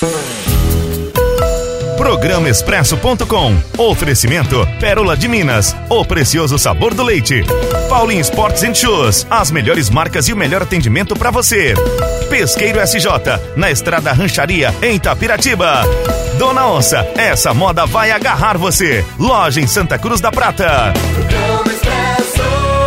Programa Expresso.com. Oferecimento Pérola de Minas, o precioso sabor do leite. Paulinho Sports and Shoes, as melhores marcas e o melhor atendimento para você. Pesqueiro SJ, na Estrada Rancharia, em Itapiratiba. Dona Onça, essa moda vai agarrar você. Loja em Santa Cruz da Prata. Programa Expresso.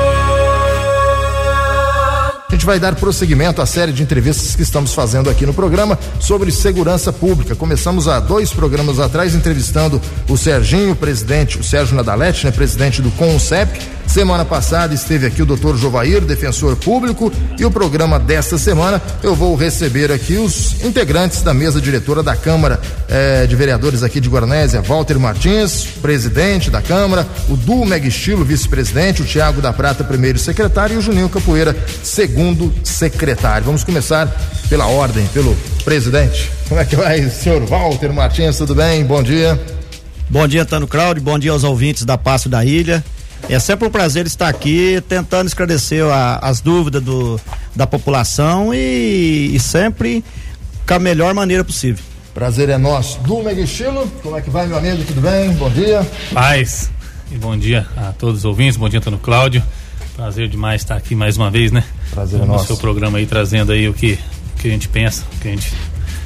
A gente vai dar prosseguimento à série de entrevistas que estamos fazendo aqui no programa sobre segurança pública. Começamos há 2 programas atrás entrevistando o Serginho, presidente, o Sérgio Nadalete, né, presidente do CONCEP. Semana passada esteve aqui o Dr. Jovair, defensor público, e o programa desta semana eu vou receber aqui os integrantes da mesa diretora da Câmara de Vereadores aqui de Guaranésia, Walter Martins, presidente da Câmara, o Du Megestilo, vice-presidente, o Tiago da Prata, primeiro secretário, e o Juninho Capoeira, segundo secretário. Vamos começar pela ordem, pelo presidente. Como é que vai, senhor Walter Martins, tudo bem? Bom dia. Bom dia, Antônio Cláudio, bom dia aos ouvintes da Passo da Ilha. É sempre um prazer estar aqui tentando esclarecer as dúvidas da população e sempre com a melhor maneira possível. Prazer é nosso. Du Megestilo, como é que vai, meu amigo? Tudo bem? Bom dia. Paz e bom dia a todos os ouvintes, bom dia, Antônio Cláudio. Prazer demais estar aqui mais uma vez, né? Prazer é nosso. No seu programa aí, trazendo aí o que a gente pensa, o que a gente...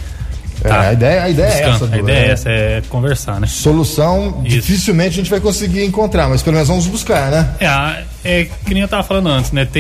A ideia é essa. A ideia é essa, é conversar, né? Solução, isso. Dificilmente a gente vai conseguir encontrar, mas pelo menos vamos buscar, né? Que nem eu tava falando antes, né?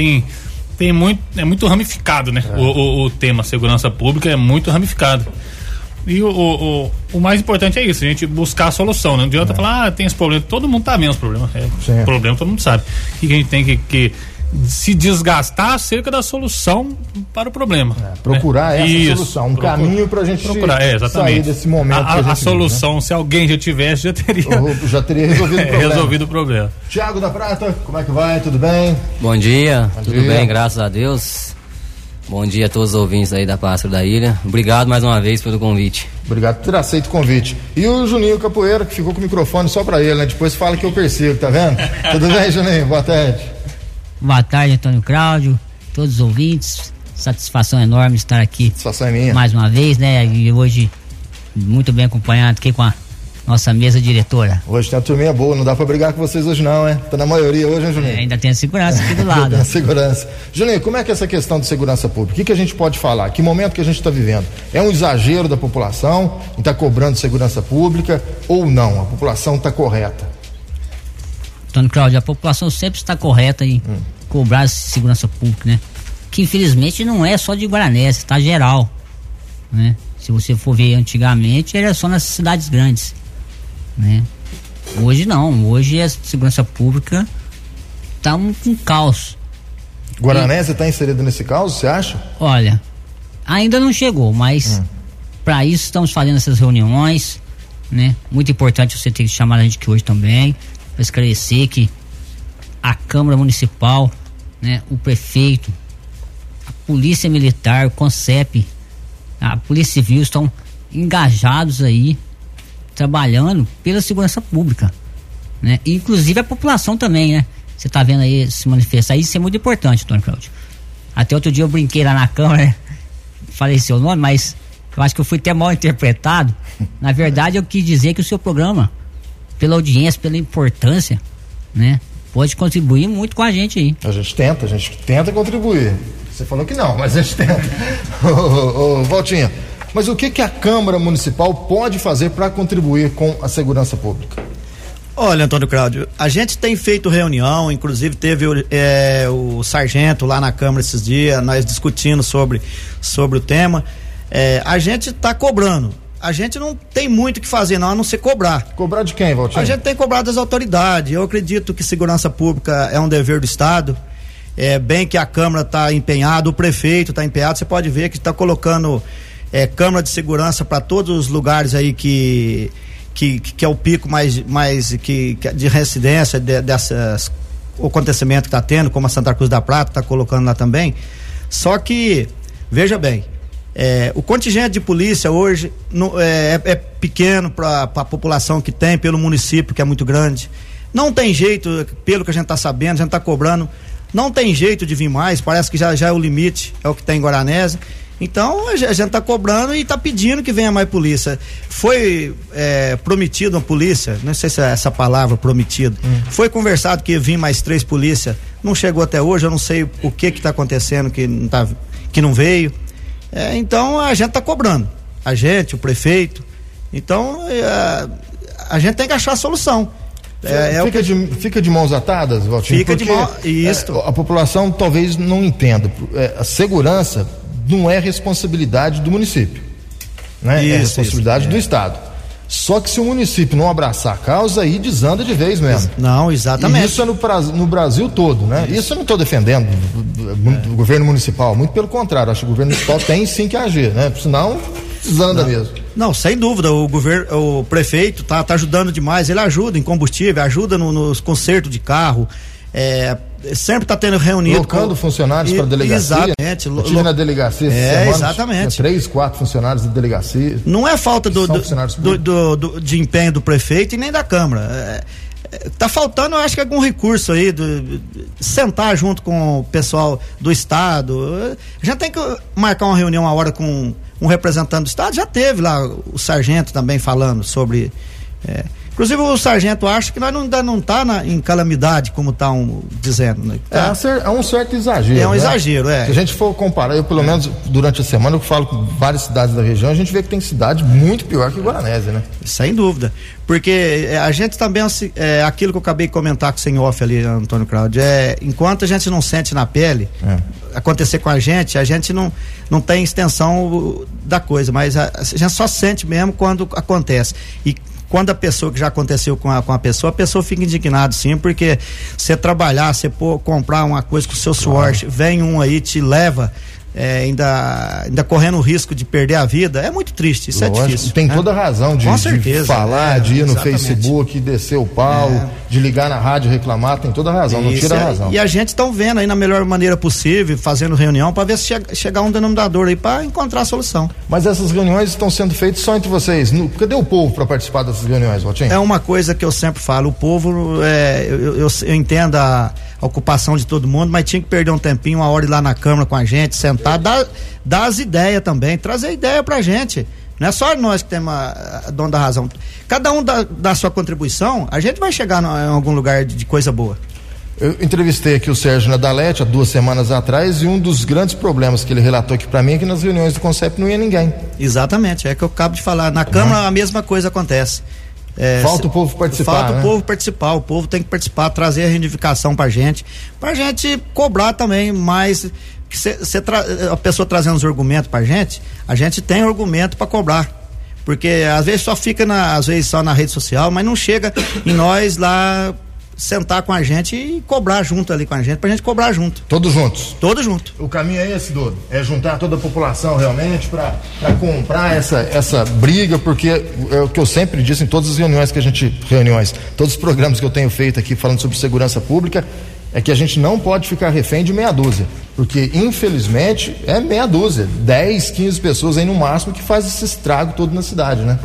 É muito ramificado, né? O tema segurança pública é muito ramificado. E o mais importante é isso, a gente buscar a solução, né? Não adianta falar, tem esse problema, todo mundo tá vendo os problemas. Problema todo mundo sabe. O que a gente tem que se desgastar acerca da solução para o problema. Procurar essa solução, caminho pra gente sair desse momento. A solução, né? Se alguém já tivesse, já teria resolvido o problema. Tiago da Prata, como é que vai? Tudo bem? Bom dia, tudo bem, graças a Deus. Bom dia a todos os ouvintes aí da Pássaro da Ilha. Obrigado mais uma vez pelo convite. Obrigado por ter aceito o convite. E o Juninho Capoeira, que ficou com o microfone só pra ele, né? Depois fala que eu persigo, tá vendo? Tudo bem, Juninho? Boa tarde. Boa tarde, Antônio Cláudio, todos os ouvintes. Satisfação enorme estar aqui. Satisfação é minha. Mais uma vez, né? E hoje, muito bem acompanhado aqui com a nossa mesa diretora. Hoje tem uma turminha boa, não dá pra brigar com vocês hoje não, tá na maioria hoje, hein, Juninho? Ainda tem a segurança aqui do lado. Tem a segurança. Juninho, como é que é essa questão de segurança pública? O que a gente pode falar? Que momento que a gente está vivendo? É um exagero da população em estar cobrando segurança pública ou não? A população está correta? Antônio Cláudio, a população sempre está correta em cobrar segurança pública, né? Que infelizmente não é só de Guaranésia, está geral, né? Se você for ver antigamente, era só nas cidades grandes, né? Hoje não, hoje a segurança pública está um caos. Guaranésia está inserido nesse caos, você acha? Olha, ainda não chegou, mas para isso estamos fazendo essas reuniões, né? Muito importante você ter que chamar a gente aqui hoje também, para esclarecer que a Câmara Municipal, né, o prefeito, a Polícia Militar, o CONCEP, a Polícia Civil estão engajados aí, trabalhando pela segurança pública, né? E, inclusive a população também, né? Você tá vendo aí se manifestar, isso é muito importante, Antônio Cláudio. Até outro dia eu brinquei lá na Câmara, né? Falei seu nome, mas eu acho que eu fui até mal interpretado. Na verdade eu quis dizer que o seu programa, pela audiência, pela importância, né, pode contribuir muito com a gente aí. A gente tenta contribuir. Você falou que não, mas a gente tenta. Ô, Valtinha, mas o que a Câmara Municipal pode fazer para contribuir com a segurança pública? Olha, Antônio Cláudio, a gente tem feito reunião, inclusive teve o sargento lá na Câmara esses dias, nós discutindo sobre o tema. A gente está cobrando. A gente não tem muito o que fazer não, a não ser cobrar. Cobrar de quem, Valtinho? A gente tem cobrado das autoridades. Eu acredito que segurança pública é um dever do Estado. Bem que a Câmara está empenhada, o prefeito está empenhado. Você pode ver que está colocando câmara de segurança para todos os lugares aí que é o pico mais que de residência dessas acontecimentos que está tendo, como a Santa Cruz da Prata está colocando lá também. Só que, veja bem, o contingente de polícia hoje é pequeno para a população que tem, pelo município que é muito grande. Não tem jeito, pelo que a gente está sabendo, a gente está cobrando, não tem jeito de vir mais, parece que já é o limite, é o que tem em Guaranésia. Então a gente está cobrando e está pedindo que venha mais polícia. Foi prometido a polícia, não sei se é essa palavra, prometido. Foi conversado que ia vir mais 3 polícias, não chegou até hoje, eu não sei o que está acontecendo que não veio. Então a gente está cobrando, a gente, o prefeito. Então a gente tem que achar a solução. Fica de mãos atadas, Valtinho? Fica de mãos, isso. A população talvez não entenda. A segurança não é responsabilidade do município, né? É responsabilidade do Estado. Só que se o município não abraçar a causa, aí desanda de vez mesmo. Não, exatamente. E isso é no Brasil todo, né? Isso eu não estou defendendo o governo municipal, muito pelo contrário, acho que o governo municipal tem sim que agir, né? Senão desanda mesmo. Não, sem dúvida, o prefeito tá ajudando demais, ele ajuda em combustível, ajuda nos consertos de carro, sempre tá tendo reunido. Colocando funcionários para a delegacia. Exatamente. Eu tive na delegacia essa semana, exatamente. 3, 4 funcionários da delegacia. Não é falta de empenho do prefeito e nem da Câmara. Tá faltando, eu acho que algum recurso aí, sentar junto com o pessoal do Estado. A gente tem que marcar uma reunião uma hora com um representante do Estado. Já teve lá o sargento também falando sobre. Inclusive o sargento acha que nós ainda não tá em calamidade, como estão dizendo. Né? É um certo exagero. É um exagero, Se a gente for comparar, eu pelo menos durante a semana eu falo com várias cidades da região, a gente vê que tem cidade muito pior que Guaranésia, né? Sem dúvida. Porque a gente também, aquilo que eu acabei de comentar com o senhor off ali, Antônio Cláudio, enquanto a gente não sente na pele, acontecer com a gente não tem extensão da coisa, mas a gente só sente mesmo quando acontece. E quando a pessoa, que já aconteceu com a pessoa fica indignada sim, porque você trabalhar, você comprar uma coisa com o seu suor, vem um aí, te leva, ainda correndo o risco de perder a vida, é muito triste, isso é difícil. Tem toda a razão de falar, de ir no Facebook, descer o pau, de ligar na rádio reclamar, tem toda a razão, não tira a razão. E a gente está vendo aí na melhor maneira possível, fazendo reunião para ver se chegar um denominador aí para encontrar a solução. Mas essas reuniões estão sendo feitas só entre vocês, cadê o povo para participar dessas reuniões, Valtinho? É uma coisa que eu sempre falo, o povo, eu entendo a ocupação de todo mundo, mas tinha que perder um tempinho, uma hora ir lá na Câmara com a gente, sentar, dar as ideias também, trazer ideia pra gente. Não é só nós que temos a dono da razão. Cada um dá sua contribuição, a gente vai chegar em algum lugar de coisa boa. Eu entrevistei aqui o Sérgio Nadalete há 2 semanas atrás, e um dos grandes problemas que ele relatou aqui para mim é que nas reuniões do CONCEP não ia ninguém. Exatamente, é que eu acabo de falar. Na Câmara a mesma coisa acontece. Falta o povo participar. Falta o povo participar, o povo tem que participar, trazer a reivindicação pra gente cobrar também mais. A pessoa trazendo os argumentos pra gente, a gente tem argumento pra cobrar. Porque às vezes só fica às vezes só na rede social, mas não chega em nós lá sentar com a gente e cobrar junto ali com a gente, pra gente cobrar junto. Todos juntos? Todos juntos. O caminho é esse, Dodo? É juntar toda a população realmente pra comprar essa briga, porque é o que eu sempre disse em todas as reuniões todos os programas que eu tenho feito aqui falando sobre segurança pública, é que a gente não pode ficar refém de meia dúzia, porque infelizmente é meia dúzia, 10, 15 pessoas aí no máximo que faz esse estrago todo na cidade, né?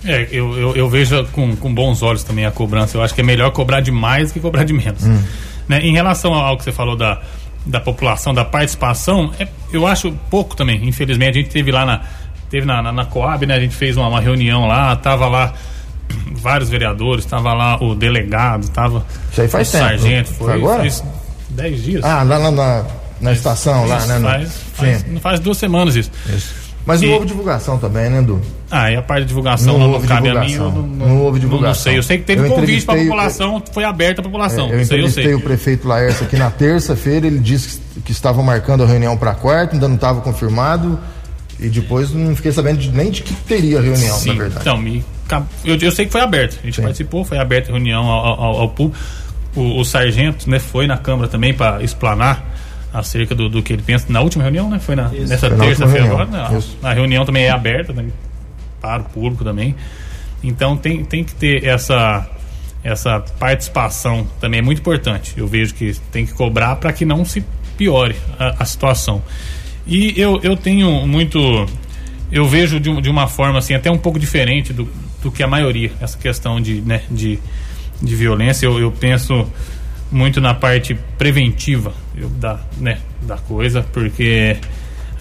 Eu vejo com bons olhos também a cobrança. Eu acho que é melhor cobrar de mais do que cobrar de menos. Né? Em relação ao que você falou da população, da participação, eu acho pouco também. Infelizmente, a gente teve lá na Coab, né? A gente fez uma reunião lá, tava lá vários vereadores, tava lá o delegado, tava isso aí faz o tempo, sargento. Foi agora? Faz 10 dias. Lá na estação, lá, né? Não faz 2 semanas isso. Mas não houve divulgação também, né, Edu? E a parte de divulgação não cabe a mim. Não houve divulgação. Não sei. Eu sei que teve convite para a população, foi aberta a população. Eu entrevistei o prefeito Laércio aqui na terça-feira, ele disse que estavam marcando a reunião para quarta, ainda não estava confirmado, e depois não fiquei sabendo nem de que teria a reunião, na verdade. Então, eu sei que foi aberto. A gente participou, foi aberta a reunião ao público. O sargento, né, foi na Câmara também para explanar acerca do que ele pensa na última reunião, né? Foi nessa terça-feira agora, né? A reunião também é aberta, né? Para o público também. Então tem que ter essa participação também, é muito importante. Eu vejo que tem que cobrar para que não se piore a situação. E eu tenho muito, eu vejo de uma forma assim, até um pouco diferente do que a maioria, essa questão de violência. Eu penso muito na parte preventiva da coisa, porque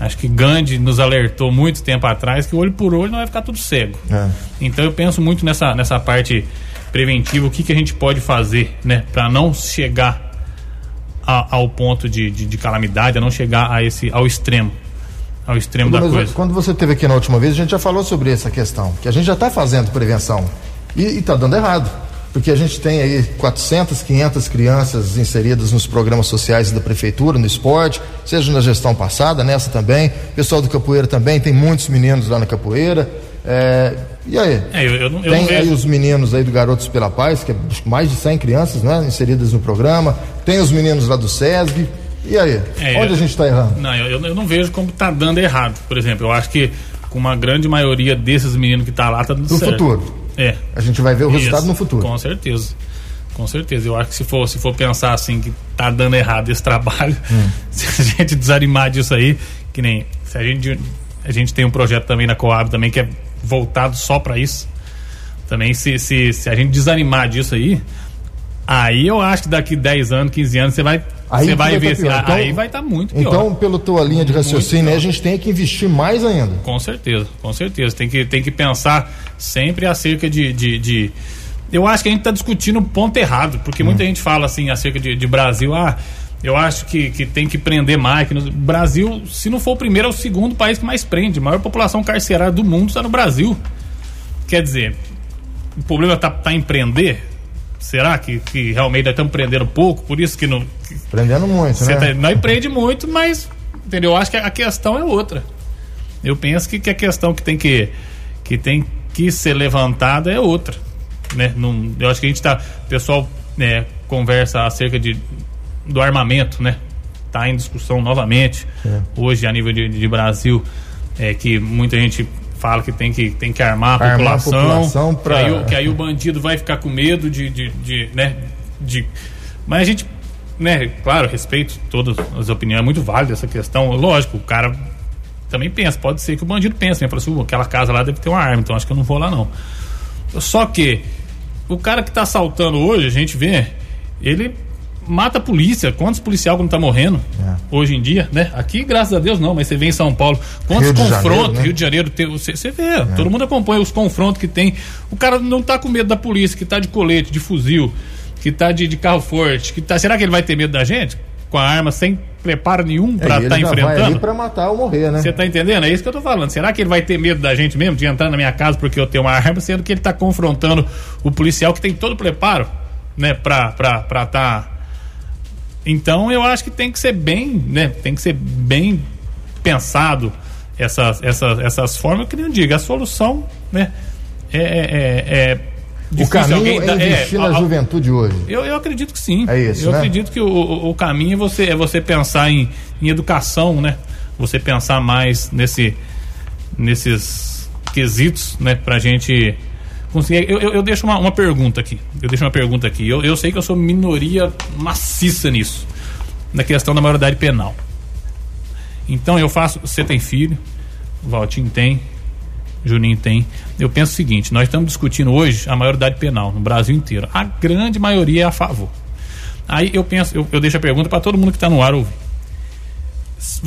Acho que Gandhi nos alertou muito tempo atrás que olho por olho não vai ficar tudo cego. Então eu penso muito nessa parte preventiva, o que a gente pode fazer, né, para não chegar ao ponto de calamidade, a não chegar ao extremo da coisa. Quando você esteve aqui na última vez, a gente já falou sobre essa questão, que a gente já está fazendo prevenção e está dando errado. Porque a gente tem aí 400, 500 crianças inseridas nos programas sociais da prefeitura, no esporte, seja na gestão passada, nessa também. O pessoal do capoeira também, tem muitos meninos lá na capoeira. E aí? Tem aí os meninos aí do Garotos pela Paz, que é mais de 100 crianças, né, inseridas no programa. Tem os meninos lá do SESB. E aí? Onde a gente está errando? Não, eu não vejo como está dando errado. Por exemplo, eu acho que com uma grande maioria desses meninos que está lá, está dando certo. No futuro. A gente vai ver o resultado no futuro. Com certeza. Eu acho que se for pensar assim que tá dando errado esse trabalho, se a gente desanimar disso aí, que nem se a gente tem um projeto também na Coab também que é voltado só para isso. Também se a gente desanimar disso aí eu acho que daqui 10 anos, 15 anos você vai ver assim, então, aí vai estar muito pior. Então, pela tua linha de raciocínio, a gente tem que investir mais ainda. Com certeza. Tem que pensar sempre acerca de eu acho que a gente está discutindo o ponto errado, porque muita gente fala assim acerca de Brasil, eu acho que tem que prender mais. Que no Brasil, se não for o primeiro, é o segundo país que mais prende. A maior população carcerária do mundo está no Brasil. Quer dizer, o problema está em prender? Será que realmente nós estamos prendendo pouco? Por isso que não... Prendendo muito, né? Nós prende muito, mas, entendeu? Eu acho que a questão é outra. Eu penso que a questão que tem que ser levantada é outra, né? Eu acho que a gente está... O pessoal conversa acerca do armamento, né? Está em discussão novamente. Hoje, a nível de Brasil, que muita gente fala que tem que armar a população que aí o bandido vai ficar com medo mas a gente, né, claro, respeito todas as opiniões, é muito válida essa questão, lógico, o cara também pensa, pode ser que o bandido pense, né, fala assim, aquela casa lá deve ter uma arma, então acho que eu não vou lá não. Só que o cara que tá assaltando hoje, a gente vê, ele mata a polícia. Quantos policiais não tá morrendo hoje em dia, né? Aqui, graças a Deus, não, mas você vê em São Paulo, quantos confrontos, Rio de Janeiro, você vê, todo mundo acompanha os confrontos que tem. O cara não tá com medo da polícia, que tá de colete, de fuzil, que tá de carro forte, será que ele vai ter medo da gente? Com a arma sem preparo nenhum pra estar enfrentando? Vai ali pra matar ou morrer, né? Você tá entendendo? É isso que eu tô falando. Será que ele vai ter medo da gente mesmo, de entrar na minha casa porque eu tenho uma arma, sendo que ele tá confrontando o policial que tem todo o preparo, né, pra tá... Então eu acho que tem que ser bem, né? Tem que ser bem pensado essas formas, que nem eu digo, a solução, né? O caminho é investir na juventude hoje. Eu acredito que sim. É isso, eu acredito que o caminho é você pensar em educação, né? Você pensar mais nesses quesitos, né? Pra gente conseguir. Eu deixo uma pergunta aqui. Eu sei que eu sou minoria maciça nisso, na questão da maioridade penal. Então você tem filho, o Valtinho tem, Juninho tem. Eu penso o seguinte: nós estamos discutindo hoje a maioridade penal no Brasil inteiro. A grande maioria é a favor. Aí eu penso, eu deixo a pergunta para todo mundo que está no ar ouvir. Se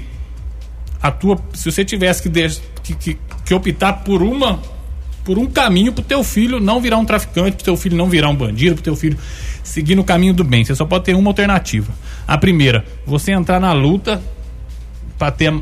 você tivesse que optar por um caminho pro teu filho não virar um traficante, pro teu filho não virar um bandido, pro teu filho seguir no caminho do bem, você só pode ter uma alternativa. A primeira, você entrar na luta para ter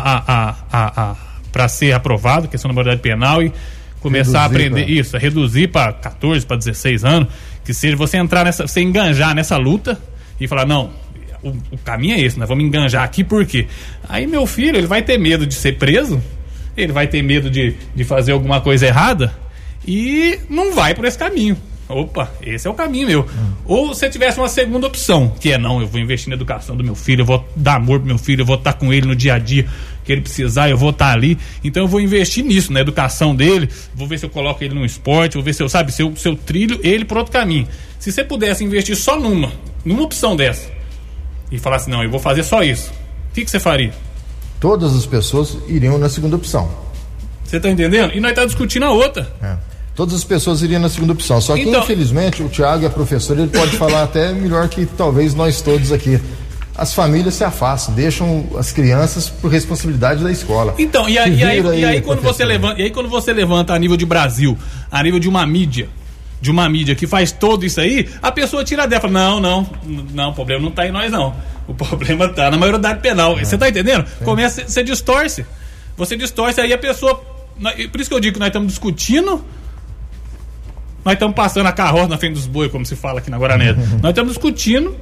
para ser aprovado, questão da maioridade penal, e começar a aprender isso, a reduzir para 14, para 16 anos, que seja você entrar você enganjar nessa luta e falar, não, o caminho é esse, nós vamos enganjar aqui, por quê? Aí meu filho, ele vai ter medo de ser preso, ele vai ter medo de fazer alguma coisa errada e não vai por esse caminho. Opa, esse é o caminho meu. Ou se tivesse uma segunda opção, que não, eu vou investir na educação do meu filho, eu vou dar amor pro meu filho, eu vou estar com ele no dia a dia que ele precisar, eu vou estar ali, então eu vou investir nisso, na educação dele, vou ver se eu coloco ele no esporte, vou ver se eu trilho ele por outro caminho. Se você pudesse investir só numa opção dessa e falar assim, não, eu vou fazer só isso, o que você faria? Todas as pessoas iriam na segunda opção. Você tá entendendo? E nós estamos discutindo a outra. Todas as pessoas iriam na segunda opção. Só que, infelizmente, o Thiago é professor, ele pode falar até melhor que talvez nós todos aqui. as famílias se afastam, deixam as crianças por responsabilidade da escola. Então, e aí quando você levanta a nível de Brasil, a nível de uma mídia que faz todo isso aí, a pessoa tira dela, fala, não, o problema não tá em nós não, o problema tá na maioridade penal, você tá entendendo? Começa, você distorce, aí a pessoa, por isso que eu digo que nós estamos discutindo, nós estamos passando a carroça na frente dos bois, como se fala aqui na Guaranese, nós estamos discutindo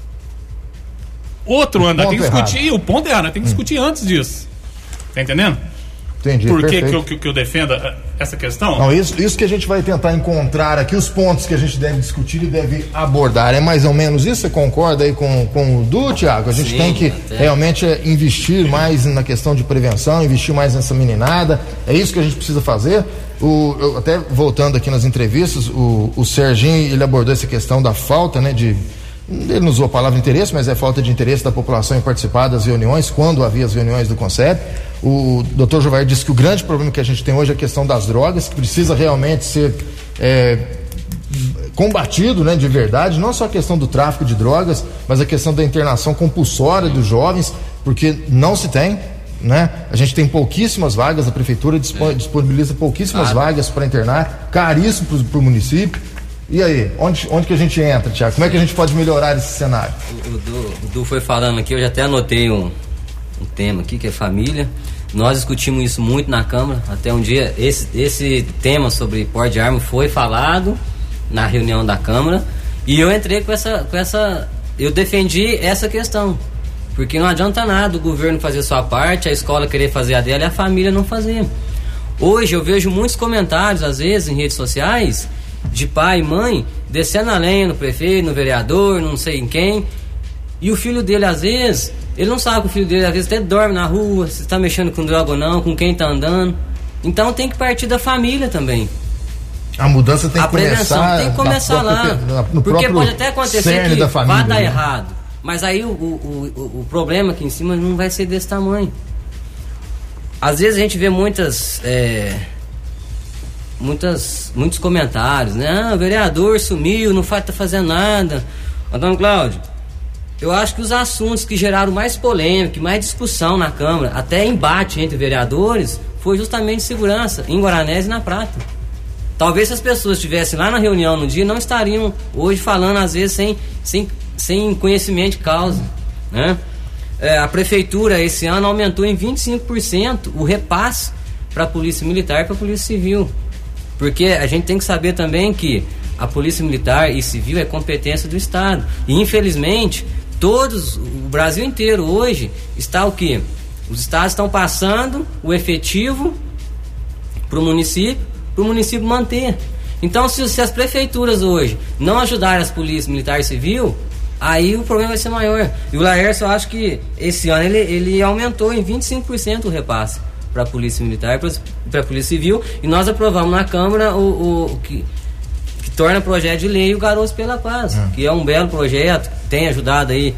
outro ano, tem que discutir o ponto errado, nós temos que discutir antes disso, tá entendendo? Entendi. Por que eu defendo essa questão? Não, isso que a gente vai tentar encontrar aqui, os pontos que a gente deve discutir e deve abordar. É mais ou menos isso? Você concorda aí com o Du, Thiago? A gente tem que realmente investir mais na questão de prevenção, investir mais nessa meninada. É isso que a gente precisa fazer. Até voltando aqui nas entrevistas, o Serginho, ele abordou essa questão da falta, né, ele não usou a palavra interesse, mas é falta de interesse da população em participar das reuniões, quando havia as reuniões do Conselho. O Dr. Jovair disse que o grande problema que a gente tem hoje é a questão das drogas, que precisa realmente ser combatido, né, de verdade, não só a questão do tráfico de drogas, mas a questão da internação compulsória dos jovens, porque não se tem, né? A gente tem pouquíssimas vagas, a prefeitura disponibiliza pouquíssimas vagas para internar, caríssimo para o município. E aí, onde que a gente entra, Thiago? Como é que a gente pode melhorar esse cenário? O Du foi falando aqui, eu já até anotei um tema aqui, que é família. Nós discutimos isso muito na Câmara, até um dia esse tema sobre porte de arma foi falado na reunião da Câmara, e eu entrei com essa eu defendi essa questão, porque não adianta nada o governo fazer a sua parte, a escola querer fazer a dela e a família não fazer. Hoje eu vejo muitos comentários, às vezes, em redes sociais, de pai e mãe descendo a lenha no prefeito, no vereador, não sei em quem, e o filho dele, às vezes, ele não sabe que o filho dele às vezes até dorme na rua, se está mexendo com droga ou não, com quem está andando. Então tem que partir da família também. A mudança tem que começar. Tem que começar lá. Porque pode até acontecer que vai dar errado, mas aí o problema aqui em cima não vai ser desse tamanho. Às vezes a gente vê muitos comentários, né? O vereador sumiu, não tá fazendo nada. Antônio Cláudio, eu acho que os assuntos que geraram mais polêmica, mais discussão na Câmara, até embate entre vereadores, foi justamente segurança em Guaranese e na Prata. Talvez se as pessoas estivessem lá na reunião no dia, não estariam hoje falando, às vezes, sem conhecimento de causa, né? A prefeitura esse ano aumentou em 25% o repasse para a Polícia Militar e para a Polícia Civil. Porque a gente tem que saber também que a Polícia Militar e Civil é competência do Estado. E infelizmente, o Brasil inteiro hoje está o quê? Os estados estão passando o efetivo para o município manter. Então, se as prefeituras hoje não ajudarem as polícias Militar e Civil, aí o problema vai ser maior. E o Laércio, eu acho que esse ano ele aumentou em 25% o repasse para a Polícia Militar e para a Polícia Civil, e nós aprovamos na Câmara o que torna projeto de lei o Garotos pela Paz, que é um belo projeto, tem ajudado aí,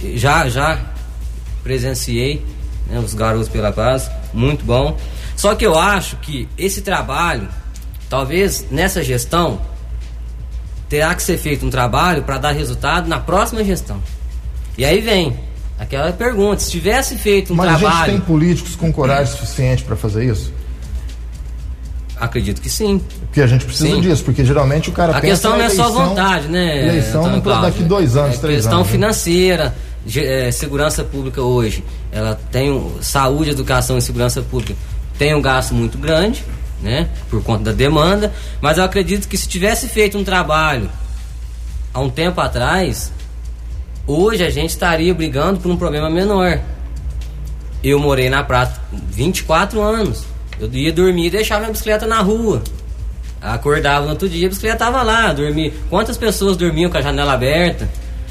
já presenciei, né, os Garotos pela Paz, muito bom. Só que eu acho que esse trabalho, talvez nessa gestão, terá que ser feito um trabalho para dar resultado na próxima gestão. E aí vem aquela pergunta, se tivesse feito um trabalho... Mas a gente tem políticos com coragem suficiente para fazer isso? Acredito que sim. Porque a gente precisa disso, porque geralmente o cara pensa... A questão não é só vontade, né? Eleição não daqui 2 anos, 3 anos. Questão financeira, segurança pública hoje, ela tem saúde, educação e segurança pública, tem um gasto muito grande, né? Por conta da demanda, mas eu acredito que se tivesse feito um trabalho há um tempo atrás, hoje a gente estaria brigando por um problema menor. Eu morei na Prata 24 anos. Eu ia dormir e deixava minha bicicleta na rua. Acordava no outro dia, a bicicleta estava lá, dormia. Quantas pessoas dormiam com a janela aberta?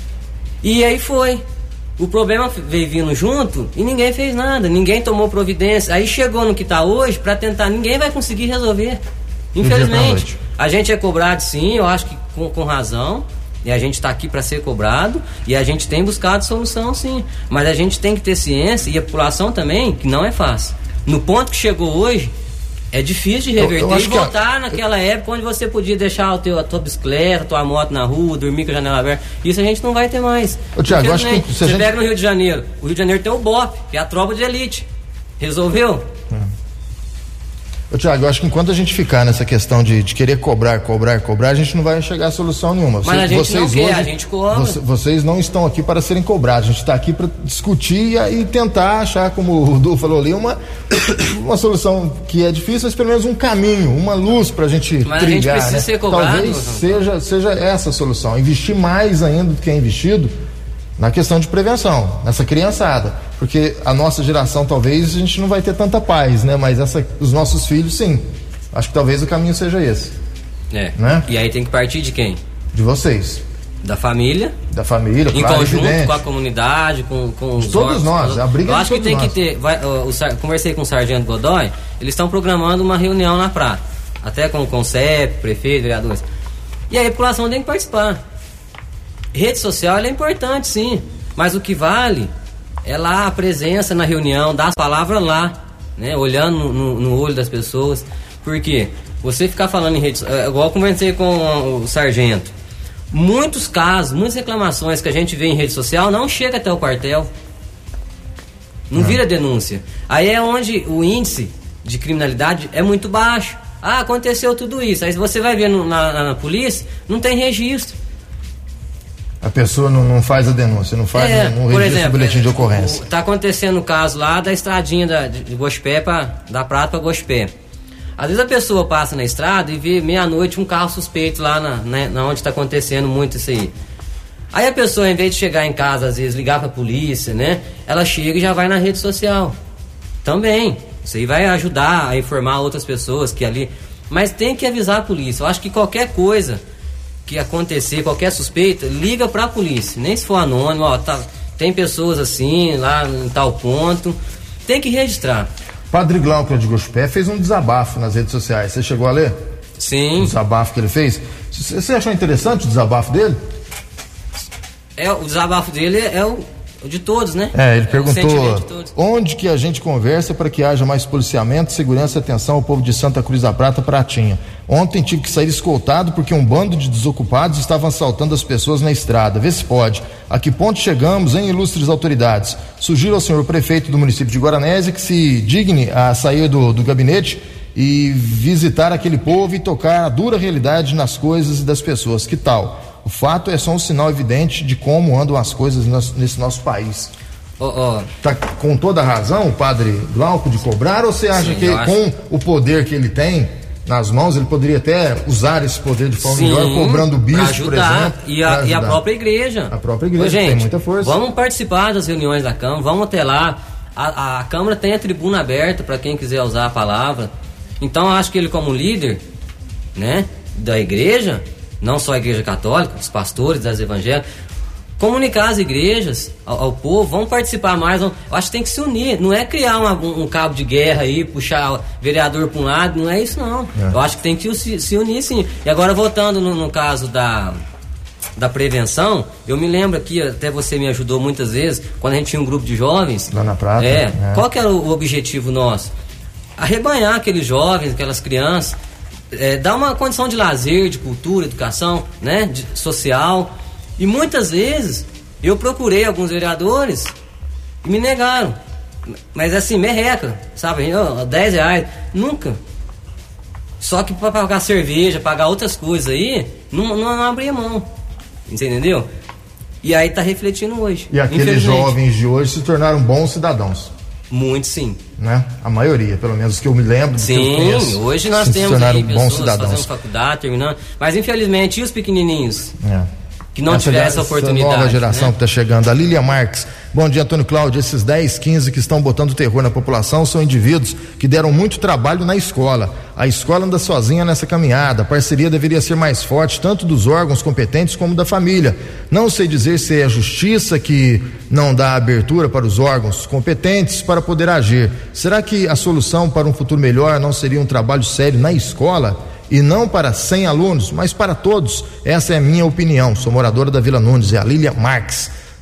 E aí foi. O problema veio vindo junto e ninguém fez nada, ninguém tomou providência. Aí chegou no que está hoje para tentar, ninguém vai conseguir resolver. Infelizmente. A gente é cobrado sim, eu acho que com razão. E a gente está aqui para ser cobrado e a gente tem buscado solução sim. Mas a gente tem que ter ciência, e a população também, que não é fácil. No ponto que chegou hoje, É difícil de reverter e voltar naquela época onde você podia deixar a tua bicicleta, a tua moto na rua, dormir com a janela aberta. Isso a gente não vai ter mais. Ô, Thiago, acho que você pega no Rio de Janeiro. O Rio de Janeiro tem o BOP, que é a tropa de elite. Resolveu? Ô, Thiago, eu acho que enquanto a gente ficar nessa questão de querer cobrar, a gente não vai chegar a solução nenhuma. Mas a gente não quer, a gente cobra. Vocês não estão aqui para serem cobrados, a gente está aqui para discutir e tentar achar, como o Du falou ali, uma solução que é difícil, mas pelo menos um caminho, uma luz para a gente trilhar. Mas a gente precisa ser cobrado. Talvez seja essa a solução, investir mais ainda do que é investido na questão de prevenção, nessa criançada, porque a nossa geração talvez a gente não vai ter tanta paz, né? Mas os nossos filhos, sim. Acho que talvez o caminho seja esse. Né? E aí tem que partir de quem? De vocês. Da família. Claro, em conjunto evidente. com a comunidade, com os todos nós, a briga eu de acho que tem nós. que ter. Conversei com o Sargento Godoy, eles estão programando uma reunião na Prata, até com o CEP, prefeito, vereadores. E aí a população tem que participar. Rede social é importante, sim, mas o que vale é lá a presença na reunião, dar as palavras lá, né? Olhando no olho das pessoas. Por quê? Você ficar falando em rede social, igual eu conversei com o sargento, muitos casos, muitas reclamações que a gente vê em rede social não chega até o quartel, não vira denúncia. Aí é onde o índice de criminalidade é muito baixo. Aconteceu tudo isso, aí você vai ver na polícia, não tem registro. A pessoa não faz a denúncia, não faz um registro, boletim de ocorrência. Está acontecendo o caso lá da estradinha de Gospé da Prata para Gospé. Às vezes a pessoa passa na estrada e vê meia-noite um carro suspeito lá na onde está acontecendo muito isso aí. Aí a pessoa, em vez de chegar em casa, às vezes ligar para a polícia, né? Ela chega e já vai na rede social. Também. Isso aí vai ajudar a informar outras pessoas que ali... Mas tem que avisar a polícia. Eu acho que qualquer coisa que acontecer, qualquer suspeita, liga pra polícia, nem se for anônimo, tem pessoas assim, lá em tal ponto, tem que registrar. Padre Glauco de Gospé fez um desabafo nas redes sociais, você chegou a ler? Sim. O desabafo que ele fez? Você achou interessante o desabafo dele? O desabafo dele é o de todos, né? Ele perguntou onde que a gente conversa para que haja mais policiamento, segurança e atenção ao povo de Santa Cruz da Prata, Pratinha. Ontem tive que sair escoltado porque um bando de desocupados estavam assaltando as pessoas na estrada. Vê se pode. A que ponto chegamos, hein, ilustres autoridades? Sugiro ao senhor prefeito do município de Guaranésia que se digne a sair do gabinete e visitar aquele povo e tocar a dura realidade nas coisas e das pessoas. Que tal? O fato é só um sinal evidente de como andam as coisas nesse nosso país. Tá com toda a razão o padre Glauco de cobrar, ou você acha que com o poder que ele tem nas mãos, ele poderia até usar esse poder de forma melhor, cobrando o bispo, por exemplo? E a própria igreja. A própria igreja, gente, tem muita força. Vamos participar das reuniões da Câmara, vamos até lá. A Câmara tem a tribuna aberta para quem quiser usar a palavra. Então eu acho que ele, como líder, né, da igreja, não só a igreja católica, os pastores das evangélicas, comunicar as igrejas ao povo, vão participar mais, eu acho que tem que se unir, não é criar um cabo de guerra aí, puxar o vereador para um lado, não é isso não. Eu acho que tem que se unir sim. E agora voltando no caso da prevenção, eu me lembro aqui, até você me ajudou muitas vezes, quando a gente tinha um grupo de jovens, lá na Prata, qual que era o objetivo nosso? Arrebanhar aqueles jovens, aquelas crianças, dar uma condição de lazer, de cultura, educação, né, social. E muitas vezes eu procurei alguns vereadores e me negaram. Mas assim, merreca, sabe? R$10, nunca. Só que para pagar cerveja, pagar outras coisas aí, não abria mão. Você entendeu? E aí tá refletindo hoje. E aqueles jovens de hoje se tornaram bons cidadãos. Muito, sim. Né? A maioria, pelo menos que eu me lembro. Sim, que eu conheço, hoje nós temos aí pessoas cidadãos, fazendo faculdade, terminando. Mas infelizmente, e os pequenininhos? Que não essa tiver essa oportunidade. Essa nova geração, né, que está chegando. A Lília Marques. Bom dia, Antônio Cláudio. Esses 10, 15 que estão botando terror na população são indivíduos que deram muito trabalho na escola. A escola anda sozinha nessa caminhada. A parceria deveria ser mais forte, tanto dos órgãos competentes como da família. Não sei dizer se é a justiça que não dá abertura para os órgãos competentes para poder agir. Será que a solução para um futuro melhor não seria um trabalho sério na escola? E não para 100 alunos, mas para todos. Essa é a minha opinião. Sou moradora da Vila Nunes, é a Lília Marques.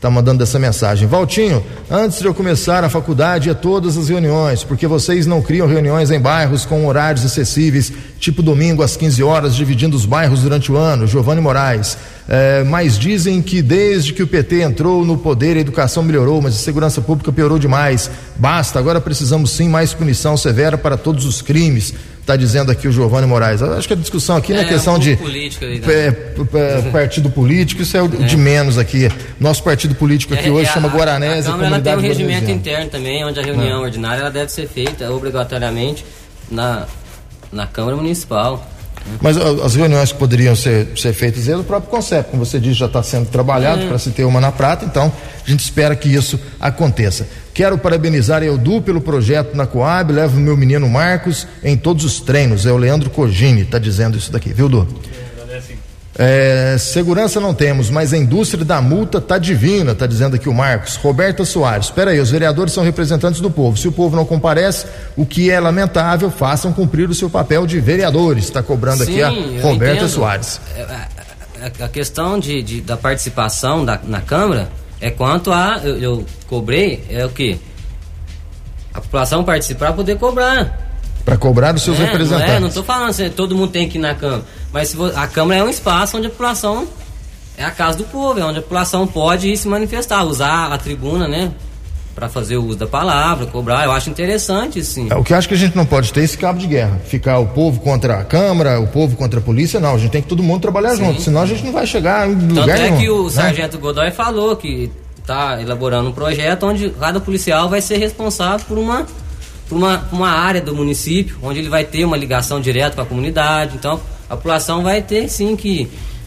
tá mandando essa mensagem. Valtinho, antes de eu começar a faculdade é todas as reuniões, porque vocês não criam reuniões em bairros com horários acessíveis, tipo domingo às 15 horas, dividindo os bairros durante o ano. Giovanni Moraes. Mas dizem que desde que o PT entrou no poder a educação melhorou, mas a segurança pública piorou demais. Basta, agora precisamos sim mais punição severa para todos os crimes. Está dizendo aqui o Giovanni Moraes. Eu acho que a discussão aqui não é questão de política, partido político, isso é de menos aqui. Nosso partido político aqui hoje chama Guaranese. A Câmara ela tem um regimento interno também, onde a reunião ordinária ela deve ser feita obrigatoriamente na Câmara Municipal. Mas as reuniões que poderiam ser feitas é do próprio CONCEP, como você disse, já está sendo trabalhado para se ter uma na Prata, então a gente espera que isso aconteça. Quero parabenizar a Eudu pelo projeto na Coab, levo meu menino Marcos em todos os treinos, é o Leandro Cogini, tá dizendo isso daqui, viu, Du? Segurança não temos, mas a indústria da multa tá divina, tá dizendo aqui o Marcos. Roberta Soares, espera aí, os vereadores são representantes do povo, se o povo não comparece, o que é lamentável, façam cumprir o seu papel de vereadores, tá cobrando aqui a Roberta Soares. A questão da participação na Câmara é quanto a, eu cobrei, é o que? A população participar para poder cobrar. Para cobrar dos seus representantes. Não estou falando assim, todo mundo tem que ir na Câmara, mas a Câmara é um espaço onde a população, é a casa do povo, é onde a população pode ir se manifestar, usar a tribuna, né? Para fazer o uso da palavra, cobrar, eu acho interessante, sim. O que eu acho que a gente não pode ter esse cabo de guerra, ficar o povo contra a Câmara, o povo contra a polícia, não, a gente tem que todo mundo trabalhar junto, senão a gente não vai chegar em lugar nenhum. Tanto é que o Sargento Godoy falou que está elaborando um projeto onde cada policial vai ser responsável por uma área do município, onde ele vai ter uma ligação direta com a comunidade. Então a população vai ter sim que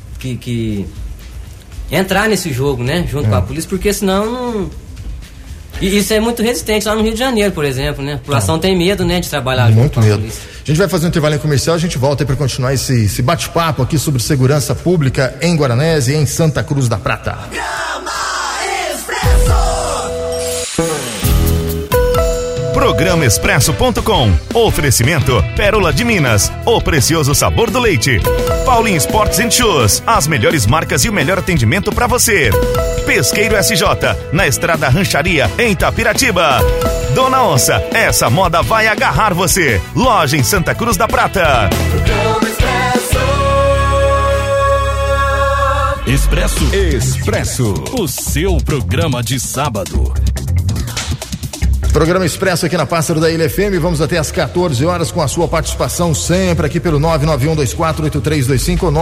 entrar nesse jogo, né, junto com a polícia, porque senão não... E isso é muito resistente lá no Rio de Janeiro, por exemplo, né? A população tem medo, né, de trabalhar junto com a polícia. A gente vai fazer um intervalo comercial, a gente volta aí para continuar esse bate-papo aqui sobre segurança pública em Guaranese e em Santa Cruz da Prata. Programa Expresso.com. Oferecimento Pérola de Minas, o precioso sabor do leite. Paulin Sports and Shoes, as melhores marcas e o melhor atendimento para você. Pesqueiro SJ, na Estrada Rancharia, em Itapiratiba. Dona Onça, essa moda vai agarrar você. Loja em Santa Cruz da Prata. Expresso, o seu programa de sábado. Programa Expresso aqui na Pássaro da Ilha FM, vamos até às 14 horas com a sua participação sempre aqui pelo 991248325 ou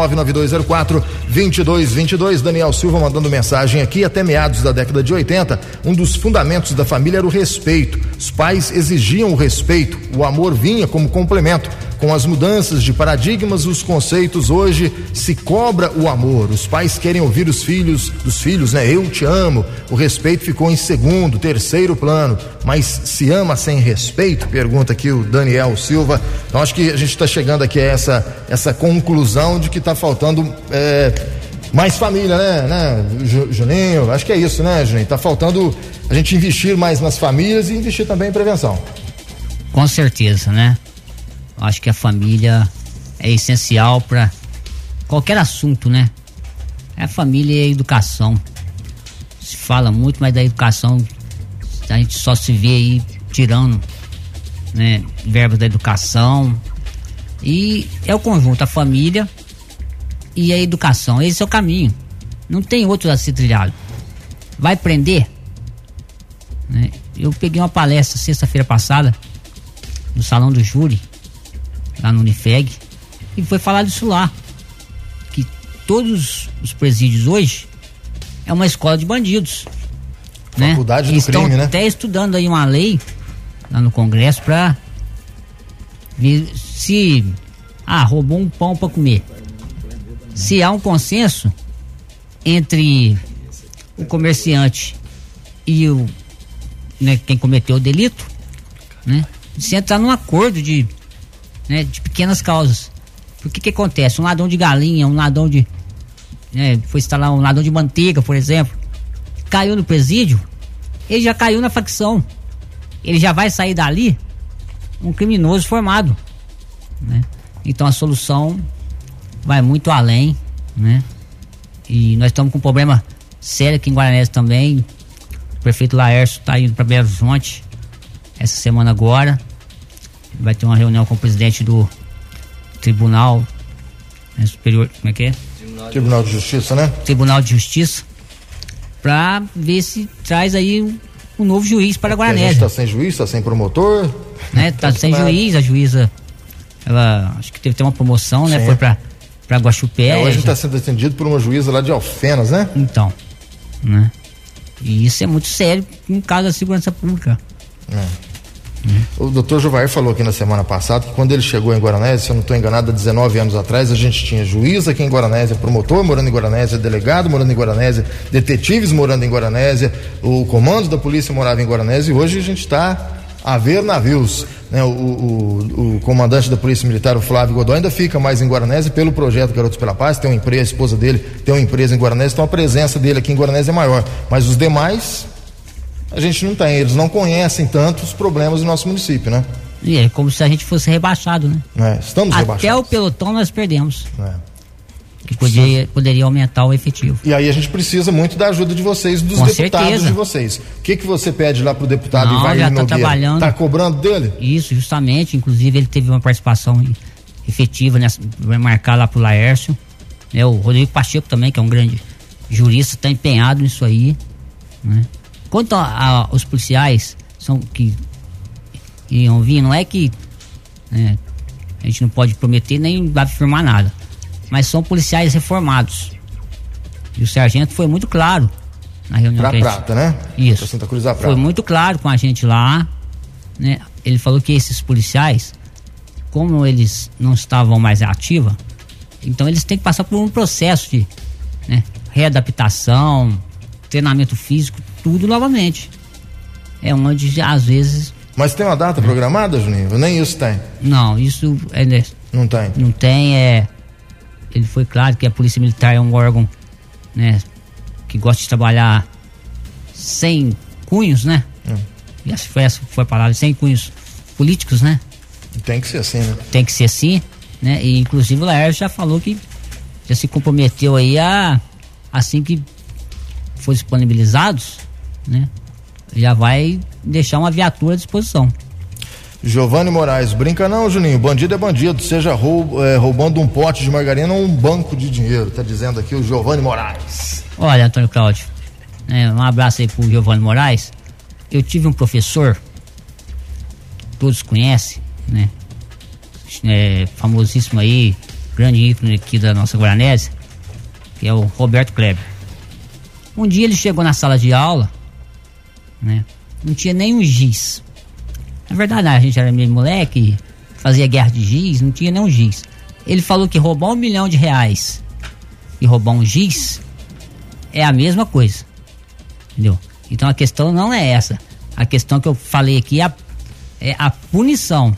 99204-2222. Daniel Silva mandando mensagem aqui. Até meados da década de 80, um dos fundamentos da família era o respeito. Os pais exigiam o respeito, o amor vinha como complemento. Com as mudanças de paradigmas, os conceitos, hoje se cobra o amor. Os pais querem ouvir dos filhos, né? Eu te amo. O respeito ficou em segundo, terceiro plano. Mas se ama sem respeito? Pergunta aqui o Daniel Silva. Então acho que a gente está chegando aqui a essa conclusão de que está faltando mais família, né, Juninho? Acho que é isso, né, Juninho? Está faltando a gente investir mais nas famílias e investir também em prevenção. Com certeza, né? Acho que a família é essencial para qualquer assunto, né? A família e a educação. Se fala muito, mas da educação a gente só se vê aí tirando, né, verbos da educação. E é o conjunto, a família e a educação. Esse é o caminho. Não tem outro a ser trilhado. Vai prender? Né? Eu peguei uma palestra sexta-feira passada no Salão do Júri, lá no Unifeg, e foi falar disso lá, que todos os presídios hoje é uma escola de bandidos, faculdade né? do crime, né? Estão até estudando aí uma lei lá no Congresso para ver se roubou um pão para comer, se há um consenso entre o comerciante e o, né, quem cometeu o delito, né, se entrar num acordo de pequenas causas. Porque que acontece? Um ladrão de galinha, um ladrão de foi instalar um ladrão de manteiga, por exemplo, caiu no presídio, ele já caiu na facção, ele já vai sair dali um criminoso formado, né? Então a solução vai muito além, né? E nós estamos com um problema séria aqui em Guaranésia também. O prefeito Laércio está indo para Belo Horizonte essa semana agora. Vai ter uma reunião com o presidente do Tribunal Superior, como é que é? Tribunal de Justiça, né? Tribunal de Justiça, para ver se traz aí um novo juiz para Guaranésia. A gente está sem juiz, está sem promotor. Né? Tá sem juiz, a juíza, ela acho que teve uma promoção, né? Foi para Guaxupé. Hoje está sendo atendido por uma juíza lá de Alfenas, né? Então, né? E isso é muito sério no caso da segurança pública. O doutor Jovair falou aqui na semana passada que quando ele chegou em Guaranésia, se eu não estou enganado, há 19 anos atrás, a gente tinha juiz aqui em Guaranésia, promotor morando em Guaranésia, delegado morando em Guaranésia, detetives morando em Guaranésia, o comando da polícia morava em Guaranésia, e hoje a gente está a ver navios, né? O comandante da Polícia Militar, o Flávio Godoy, ainda fica mais em Guaranésia pelo projeto Garotos pela Paz, tem uma empresa, a esposa dele tem uma empresa em Guaranésia, então a presença dele aqui em Guaranésia é maior, mas os demais a gente não tem, eles não conhecem tanto os problemas do nosso município, né? E é como se a gente fosse rebaixado, né? Estamos rebaixados. Até o pelotão nós perdemos. Que poderia aumentar o efetivo. E aí a gente precisa muito da ajuda de vocês, dos com deputados certeza. de vocês. O que você pede lá pro deputado Ivair já tá trabalhando. Tá cobrando dele? Isso, justamente. Inclusive ele teve uma participação efetiva, né? Vai marcar lá pro Laércio. O Rodrigo Pacheco também, que é um grande jurista, está empenhado nisso aí, né? Quanto aos policiais que iam vir, não é que a gente não pode prometer nem afirmar nada, mas são policiais reformados. E o sargento foi muito claro na reunião. Prata, né? Isso. Santa Cruz da Prata. Foi muito claro com a gente lá, né? Ele falou que esses policiais, como eles não estavam mais ativos, então eles têm que passar por um processo de readaptação, treinamento físico, tudo novamente. É onde às vezes. Mas tem uma data programada, Juninho? Nem isso tem. Não, isso não tem. Não tem, ele foi claro que a Polícia Militar é um órgão, né, que gosta de trabalhar sem cunhos, né? E essa foi a palavra, sem cunhos políticos, né? Tem que ser assim, né? Tem que ser assim, né? E inclusive o Laércio já falou que já se comprometeu aí assim que for disponibilizados, né? Já vai deixar uma viatura à disposição. Giovanni Moraes, brinca não, Juninho, bandido é bandido, seja roubando um pote de margarina ou um banco de dinheiro, tá dizendo aqui o Giovanni Moraes. Olha, Antônio Cláudio, um abraço aí pro Giovanni Moraes. Eu tive um professor, todos conhecem, né? Famosíssimo aí, grande ícone aqui da nossa Guaranésia, que é o Roberto Kleber. Um dia ele chegou na sala de aula, né? Não tinha nem um giz. Na verdade, a gente era meio moleque, fazia guerra de giz, não tinha nem um giz. Ele falou que roubar R$1 milhão e roubar um giz é a mesma coisa, entendeu? Então a questão não é essa. A questão que eu falei aqui é a punição,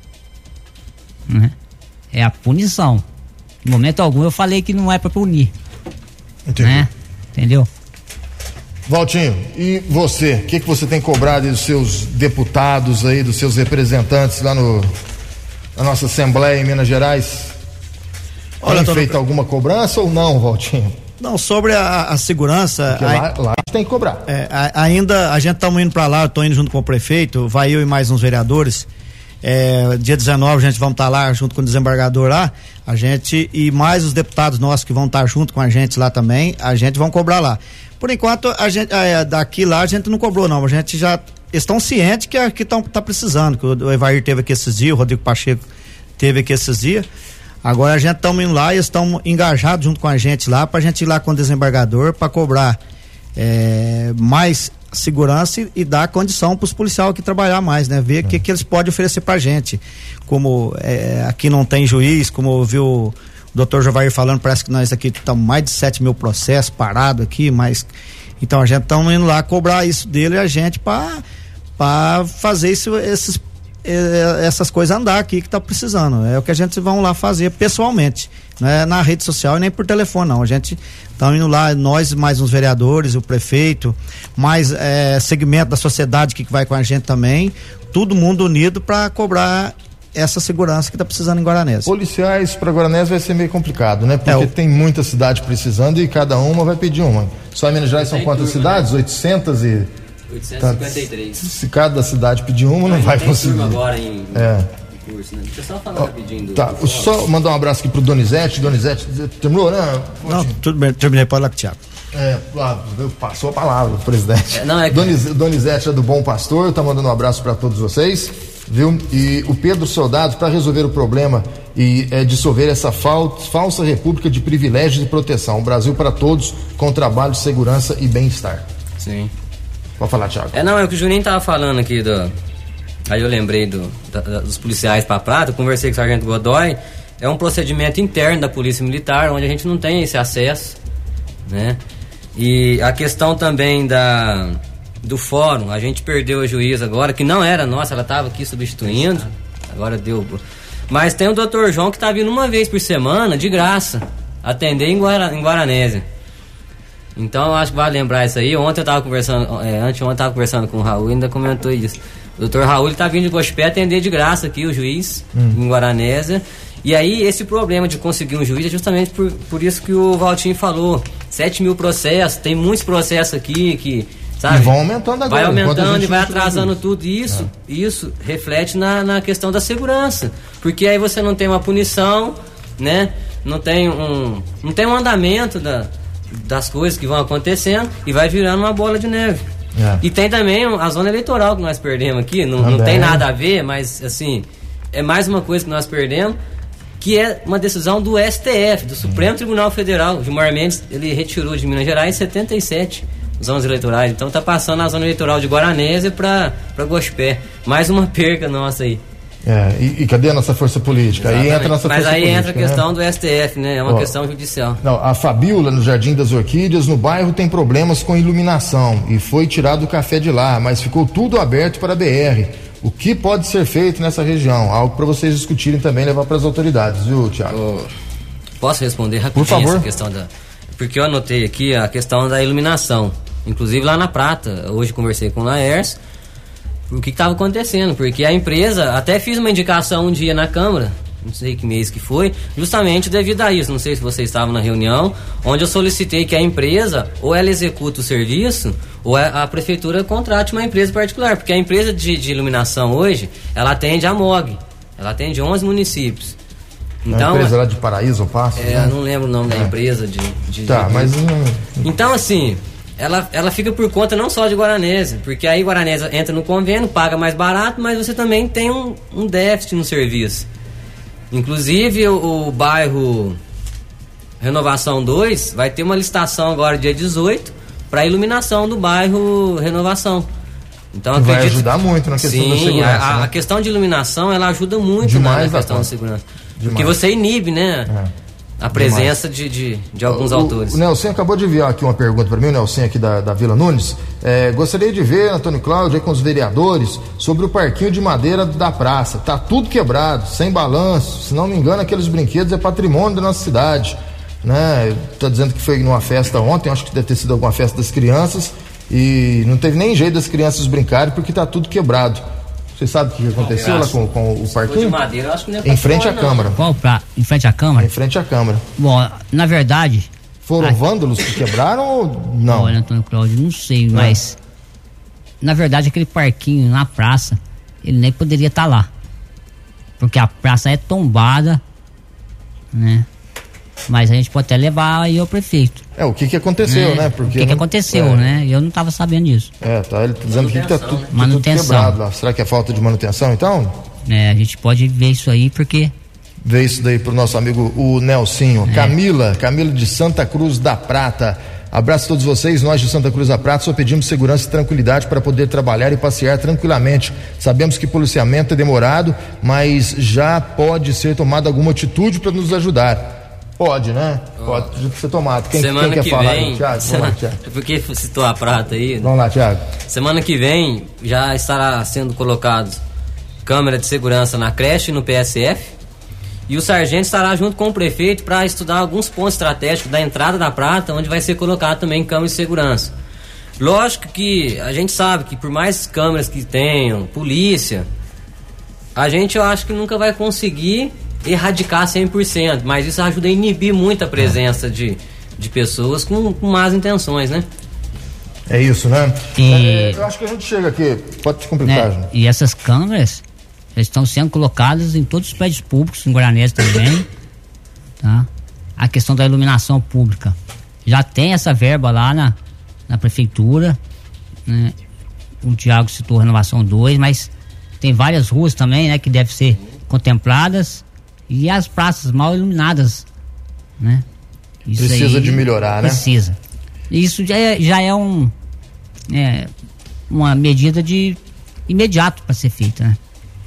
né? É a punição. Em momento algum eu falei que não é para punir. Entendi. Né? Entendeu? Valtinho, e você? O que você tem cobrado dos seus deputados aí, dos seus representantes lá na nossa Assembleia em Minas Gerais? Olha, tem feito alguma cobrança ou não, Valtinho? Não, sobre a segurança. Porque lá a gente tem que cobrar. Ainda a gente estamos indo para lá, eu tô indo junto com o prefeito, vai eu e mais uns vereadores. Dia 19 a gente vamos estar lá junto com o desembargador lá, a gente e mais os deputados nossos que vão estar junto com a gente lá também, a gente vão cobrar lá. Por enquanto a gente daqui lá a gente não cobrou não, a gente já estão cientes que aqui tá precisando, que o Ivair teve aqui esses dias, o Rodrigo Pacheco teve aqui esses dias. Agora a gente estamos indo lá e estamos engajados junto com a gente lá, pra gente ir lá com o desembargador para cobrar mais segurança e dar condição para os policiais que trabalhar mais, né? Ver o que eles podem oferecer pra gente. Como aqui não tem juiz, como ouviu o doutor Jovair falando, parece que nós aqui estamos mais de 7 mil processos parados aqui, mas então a gente estamos indo lá cobrar isso dele e a gente para fazer essas coisas andar aqui que tá precisando. É o que a gente vão lá fazer pessoalmente, não é na rede social e nem por telefone não. A gente tá indo lá, nós mais uns vereadores, o prefeito, mais segmento da sociedade que vai com a gente também, todo mundo unido para cobrar essa segurança que está precisando em Guaranésia. Policiais para Guaranésia vai ser meio complicado, né? Porque tem muita cidade precisando e cada uma vai pedir uma. Só em Minas Gerais são quantas cidades? 853. Se cada cidade pedir uma, não vai conseguir. Agora em curso, né? Deixa eu só falar rapidinho. Só mandar um abraço aqui pro Donizete. Donizete, terminou, né? Não, tudo bem, terminei, pode lá com o Thiago. Passou a palavra, presidente. Donizete é do Bom Pastor, tá mandando um abraço para todos vocês, viu? E o Pedro Soldado, para resolver o problema e dissolver essa falsa república de privilégios e proteção, o Brasil para todos, com trabalho, segurança e bem-estar. Sim. Pode falar, Thiago. É o que o Juninho tava falando aqui aí eu lembrei dos policiais para Prata, eu conversei com o Sargento Godoy. É um procedimento interno da Polícia Militar, onde a gente não tem esse acesso, né? E a questão também do fórum, a gente perdeu a juíza agora, que não era nossa, ela estava aqui substituindo, agora deu. Mas tem o Dr. João que está vindo uma vez por semana, de graça, atender em Guaranésia. Então eu acho que vale lembrar isso aí. Ontem eu estava conversando, anteontem eu estava conversando com o Raul e ainda comentou isso. O Dr. Raul está vindo de Gospé atender de graça aqui o juiz em Guaranésia. E aí esse problema de conseguir um juiz é justamente por isso que o Valtinho falou. 7 mil processos, tem muitos processos aqui que, sabe? E vão aumentando agora. Vai aumentando e vai atrasando tudo. Isso reflete na questão da segurança. Porque aí você não tem uma punição, né? Não tem um andamento das coisas que vão acontecendo e vai virando uma bola de neve. E tem também a zona eleitoral que nós perdemos aqui, não tem nada a ver, mas assim, é mais uma coisa que nós perdemos, que é uma decisão do STF, do Supremo Tribunal Federal. O Gilmar Mendes, ele retirou de Minas Gerais 77 zonas eleitorais, então tá passando a zona eleitoral de Guaranésia para Gospé. Mais uma perca nossa aí. E cadê a nossa força política? Aí entra a nossa Mas força aí política, entra a questão do STF, né? É uma questão judicial. Não, a Fabiola, no Jardim das Orquídeas, no bairro, tem problemas com iluminação e foi tirado o café de lá, mas ficou tudo aberto para a BR. O que pode ser feito nessa região? Algo para vocês discutirem também, levar para as autoridades, viu, Thiago? Posso responder rapidinho? Por favor. Essa questão porque eu anotei aqui a questão da iluminação. Inclusive lá na Prata, hoje conversei com o Laércio, o que estava acontecendo, porque a empresa, até fiz uma indicação um dia na Câmara, não sei que mês que foi, justamente devido a isso, não sei se vocês estavam na reunião, onde eu solicitei que a empresa, ou ela executa o serviço, ou a prefeitura contrate uma empresa particular, porque a empresa de iluminação hoje, ela atende a MOG, ela atende 11 municípios. Então, a empresa lá de Paraíso, ou Passo? Eu não lembro o nome da empresa mas... Então, assim... Ela fica por conta não só de Guaranésia, porque aí Guaranésia entra no convênio, paga mais barato, mas você também tem um déficit no serviço. Inclusive o bairro Renovação 2 vai ter uma licitação agora dia 18 para iluminação do bairro Renovação. Então vai ajudar muito na questão da segurança. A questão de iluminação ela ajuda muito na questão da segurança. Porque você inibe, né? A presença de alguns autores. O Nelson acabou de enviar aqui uma pergunta para mim, o Nelson aqui da Vila Nunes. Gostaria de ver, Antônio Cláudio, aí com os vereadores, sobre o parquinho de madeira da praça. Tá tudo quebrado, sem balanço. Se não me engano, aqueles brinquedos é patrimônio da nossa cidade. Né? Tá dizendo que foi numa festa ontem, acho que deve ter sido alguma festa das crianças, e não teve nem jeito das crianças brincarem porque tá tudo quebrado. Você sabe o que aconteceu lá com o parquinho? De madeira, eu acho que não é em frente à Câmara. Qual em frente à Câmara? Em frente à Câmara. Bom, na verdade... Foram vândalos que quebraram ou não? Olha, Antônio Cláudio, não sei, mas... Na verdade, aquele parquinho na praça, ele nem poderia estar lá. Porque a praça é tombada, né? Mas a gente pode até levar aí ao prefeito. O que aconteceu, né? Porque o que aconteceu, né? Eu não estava sabendo disso. Tá ele dizendo que tá tudo quebrado lá. Será que é falta de manutenção, então? A gente pode ver isso aí, porque... Ver isso daí pro nosso amigo, o Nelsinho. Camila de Santa Cruz da Prata. Abraço a todos vocês, nós de Santa Cruz da Prata só pedimos segurança e tranquilidade para poder trabalhar e passear tranquilamente. Sabemos que policiamento é demorado, mas já pode ser tomada alguma atitude para nos ajudar. Pode, né? Pode ser tomado. Quem quer falar aí, Thiago? Vamos lá, Thiago. Porque citou a Prata aí. Vamos lá, Thiago. Semana que vem já estará sendo colocado câmera de segurança na creche e no PSF. E o sargento estará junto com o prefeito para estudar alguns pontos estratégicos da entrada da Prata, onde vai ser colocado também câmera de segurança. Lógico que a gente sabe que por mais câmeras que tenham, polícia, A gente, eu acho que nunca vai conseguir erradicar 100%, mas isso ajuda a inibir muito a presença de pessoas com más intenções, né? É isso, né? Eu acho que a gente chega aqui, pode te complicar, né? E essas câmeras estão sendo colocadas em todos os prédios públicos, em Guaranésia também, tá? A questão da iluminação pública, já tem essa verba lá na prefeitura, né? O Thiago citou a Renovação 2, mas tem várias ruas também, né? Que devem ser contempladas, e as praças mal iluminadas, né? Isso precisa de melhorar, né? Precisa. Isso já é uma medida de imediato para ser feita, né?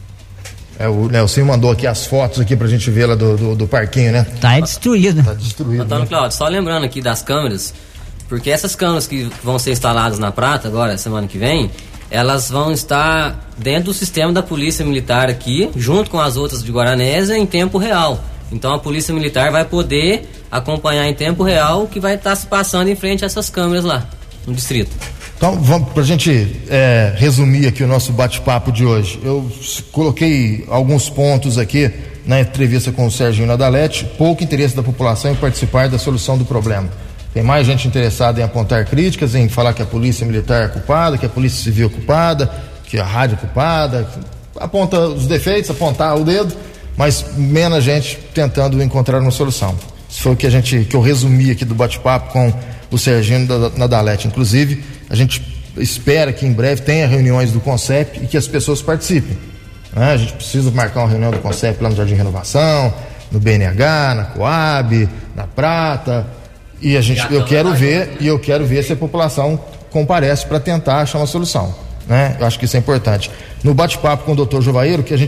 O Nelson mandou aqui as fotos aqui pra gente ver lá do parquinho, né? Tá destruído. Tá destruído. Antônio Cláudio, só lembrando aqui das câmeras, porque essas câmeras que vão ser instaladas na Prata agora, semana que vem, elas vão estar dentro do sistema da Polícia Militar aqui, junto com as outras de Guaranésia, em tempo real. Então a Polícia Militar vai poder acompanhar em tempo real o que vai estar se passando em frente a essas câmeras lá, no distrito. Então, vamos pra gente resumir aqui o nosso bate-papo de hoje. Eu coloquei alguns pontos aqui na entrevista com o Serginho Nadalete, pouco interesse da população em participar da solução do problema. Tem mais gente interessada em apontar críticas, em falar que a Polícia Militar é culpada, que a Polícia Civil é culpada, que a rádio é culpada, aponta os defeitos, apontar o dedo, mas menos gente tentando encontrar uma solução. Isso foi o que eu resumi aqui do bate-papo com o Serginho Nadalete. Inclusive, a gente espera que em breve tenha reuniões do CONCEP e que as pessoas participem, né? A gente precisa marcar uma reunião do CONCEP lá no Jardim Renovação, no BNH, na Coab, na Prata, e eu quero ver se a população comparece para tentar achar uma solução, né? Eu acho que isso é importante. No bate-papo com o Dr. Jovair, que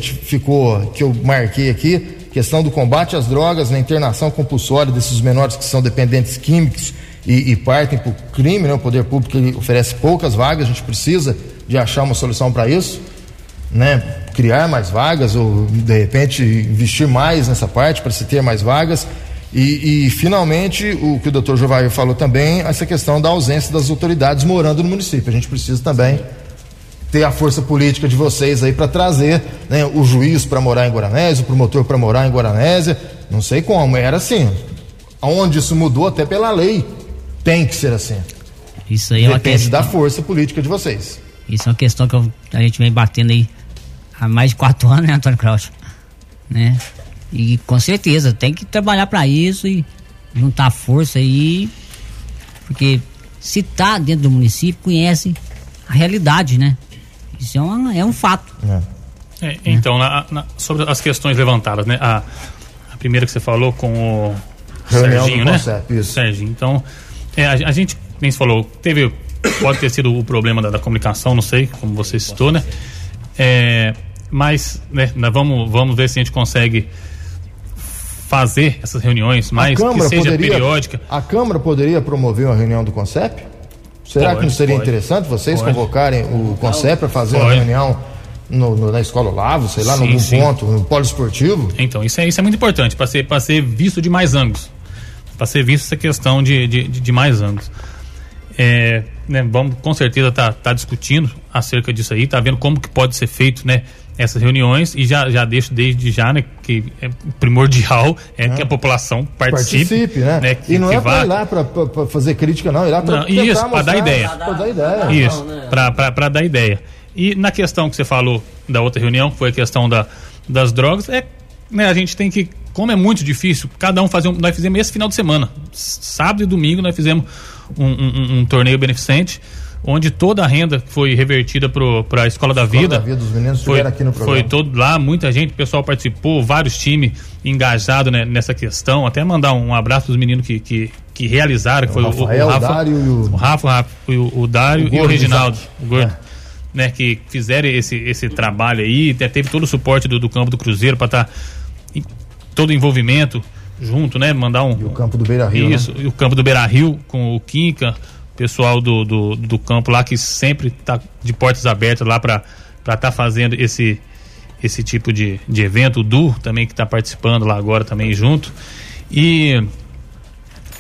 eu marquei aqui, questão do combate às drogas, na internação compulsória desses menores que são dependentes químicos e partem para o crime, né? O poder público oferece poucas vagas, a gente precisa de achar uma solução para isso, né? Criar mais vagas ou de repente investir mais nessa parte para se ter mais vagas e finalmente o que o Dr. Jovair falou também, essa questão da ausência das autoridades morando no município. A gente precisa também ter a força política de vocês aí para trazer, né, o juiz para morar em Guaranésia, o promotor para morar em Guaranésia. Não sei como, era assim. Onde isso mudou, até pela lei, tem que ser assim. Isso aí é uma questão da força política de vocês. Isso é uma questão que a gente vem batendo aí há mais de 4 anos, né, Antônio Cláudio? Né? E com certeza tem que trabalhar para isso e juntar força aí, porque se tá dentro do município, conhece a realidade, né? Isso é um fato. Então, sobre as questões levantadas, né? A primeira que você falou com o Serginho, né? Isso. Serginho. Então, a gente, nem se falou, pode ter sido o problema da comunicação, não sei, como você citou, né? Mas, né, vamos ver se a gente consegue fazer essas reuniões, mas que seja periódica. A Câmara poderia promover uma reunião do CONCEP? Será que não seria interessante vocês convocarem o CONCEP para fazer uma reunião na Escola Olavo, sei lá, num ponto, no polo esportivo? Então, isso é muito importante, para ser visto de mais ângulos. Para ser visto essa questão de mais ângulos. Né, vamos com certeza tá discutindo acerca disso aí, tá vendo como que pode ser feito, né, essas reuniões, e já deixo desde já, né, que é primordial que a população participe, né? E não para ir lá para fazer crítica, não, ir lá para isso, para dar ideia. Isso, né? para dar ideia. E na questão que você falou da outra reunião, que foi a questão das drogas, né, a gente tem que, como é muito difícil, cada um nós fizemos esse final de semana, sábado e domingo nós fizemos um torneio beneficente, onde toda a renda foi revertida para a Escola da Vida. Os meninos estiveram aqui no programa. Foi todo lá, muita gente, o pessoal participou, vários times engajados, né, nessa questão. Até mandar um abraço para os meninos que realizaram, que foi Rafael, o Rafa, o Dário e o Reginaldo, o Gordo, né, que fizeram esse trabalho aí. Teve todo o suporte do campo do Cruzeiro para estar todo o envolvimento junto, né, mandar E o campo do Beira-Rio. Isso, e o campo do Beira-Rio com o Quinca, pessoal do campo lá que sempre está de portas abertas lá para estar fazendo esse tipo de evento. O Du também que está participando lá agora também junto. E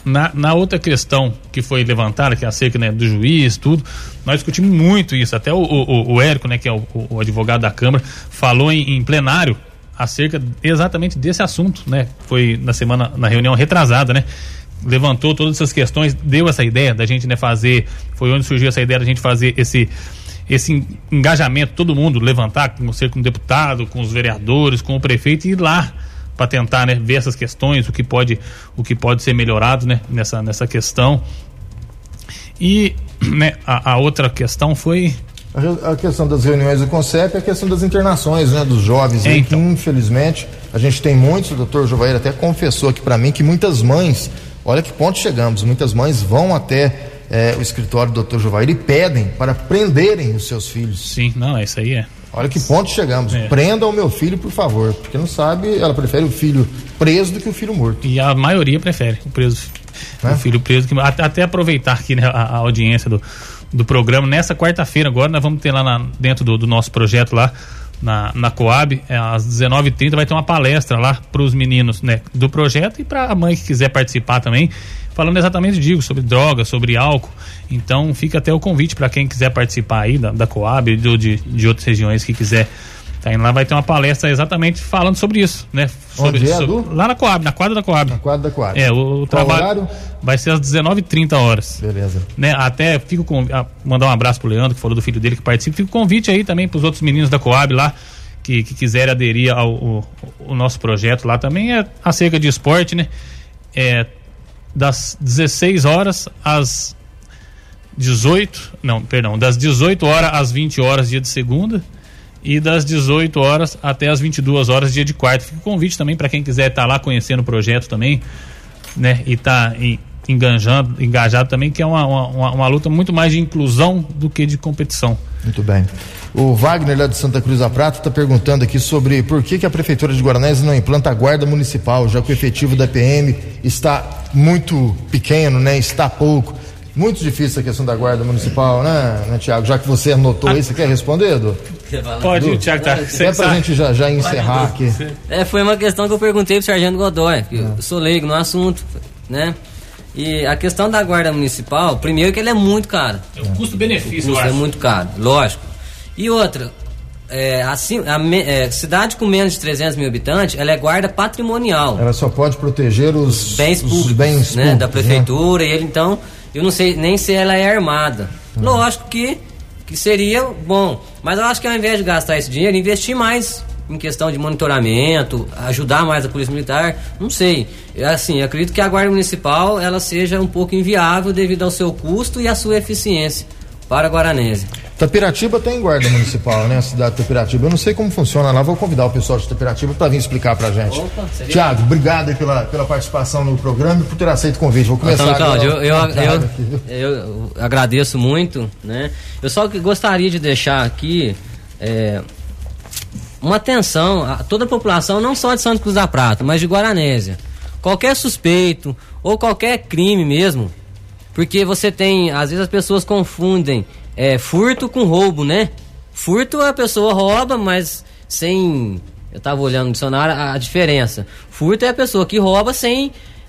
Na outra questão que foi levantada, que é acerca, né, do juiz, tudo, nós discutimos muito isso. Até o Érico, né, que é o advogado da Câmara, falou em plenário acerca exatamente desse assunto, né? Foi na reunião retrasada, né? Levantou todas essas questões, deu essa ideia da gente, né, fazer, foi onde surgiu essa ideia da gente fazer esse engajamento, todo mundo levantar, com o deputado, com os vereadores, com o prefeito, e ir lá para tentar, né, ver essas questões, o que pode ser melhorado, né, nessa questão. E, né, a outra questão foi a questão das reuniões do CONCEP e a questão das internações, né, dos jovens, então. Que infelizmente a gente tem muitos. O doutor Jovair até confessou aqui para mim que muitas mães, olha que ponto chegamos, muitas mães vão até o escritório do doutor Jovair e pedem para prenderem os seus filhos. Sim, não, isso aí é. Olha que ponto chegamos. Prenda o meu filho, por favor. Porque não sabe, ela prefere o filho preso do que o filho morto. E a maioria prefere o filho preso. Até aproveitar aqui, né, a audiência do programa. Nessa quarta-feira agora nós vamos ter lá dentro do nosso projeto lá na Coab, às 19h30 vai ter uma palestra lá para os meninos, né, do projeto, e para a mãe que quiser participar também, falando exatamente sobre drogas, sobre álcool. Então fica até o convite para quem quiser participar aí da Coab, de outras regiões que quiser tá indo lá, vai ter uma palestra exatamente falando sobre isso, né? Lá na Coab, na quadra da Coab. Na quadra da Coab. O trabalho horário? Vai ser às 19h30. Beleza. Né? Até fico mandar um abraço pro Leandro, que falou do filho dele que participa. Fica o convite aí também pros outros meninos da Coab lá, que quiserem aderir ao nosso projeto lá também. É acerca de esporte, né? Das 16h às 18h às 20h, dia de segunda, e das 18h até as 22h, dia de quarta. Fica o convite também para quem quiser estar lá conhecendo o projeto também, né? E tá engajado também, que é uma luta muito mais de inclusão do que de competição. Muito bem. O Wagner, lá de Santa Cruz da Prata, está perguntando aqui sobre por que a Prefeitura de Guaranésia não implanta a guarda municipal, já que o efetivo da PM está muito pequeno, né? Está pouco. Muito difícil a questão da guarda municipal, né, Tiago? Já que você anotou aí, você quer responder, Edu? Pode, o Tiago tá. É pra gente já encerrar aqui. Foi uma questão que eu perguntei pro Sargento Godoy, que eu sou leigo no assunto, né? E a questão da guarda municipal, primeiro que ele é muito caro. É um custo-benefício, eu acho. É muito caro, lógico. E outra, cidade com menos de 300 mil habitantes, ela é guarda patrimonial. Ela só pode proteger os bens públicos, né, da prefeitura, né? E ele, então, eu não sei nem se ela é armada. Lógico que seria bom, mas eu acho que ao invés de gastar esse dinheiro, investir mais em questão de monitoramento, ajudar mais a Polícia Militar, não sei. Assim, acredito que a Guarda Municipal ela seja um pouco inviável devido ao seu custo e à sua eficiência para a Guaranésia. Tapiratiba tem guarda municipal, né? A cidade de Tapiratiba. Eu não sei como funciona lá, vou convidar o pessoal de Tapiratiba para vir explicar pra gente. Tiago, obrigado aí pela participação no programa e por ter aceito o convite. Vou começar então, Cláudio, eu agradeço muito, né? Eu só gostaria de deixar aqui uma atenção a toda a população, não só de Santa Cruz da Prata, mas de Guaranésia. Qualquer suspeito ou qualquer crime mesmo, porque você tem, às vezes as pessoas confundem furto com roubo, né? Furto a pessoa rouba, mas sem... Eu tava olhando no dicionário a diferença. Furto é a pessoa que rouba sem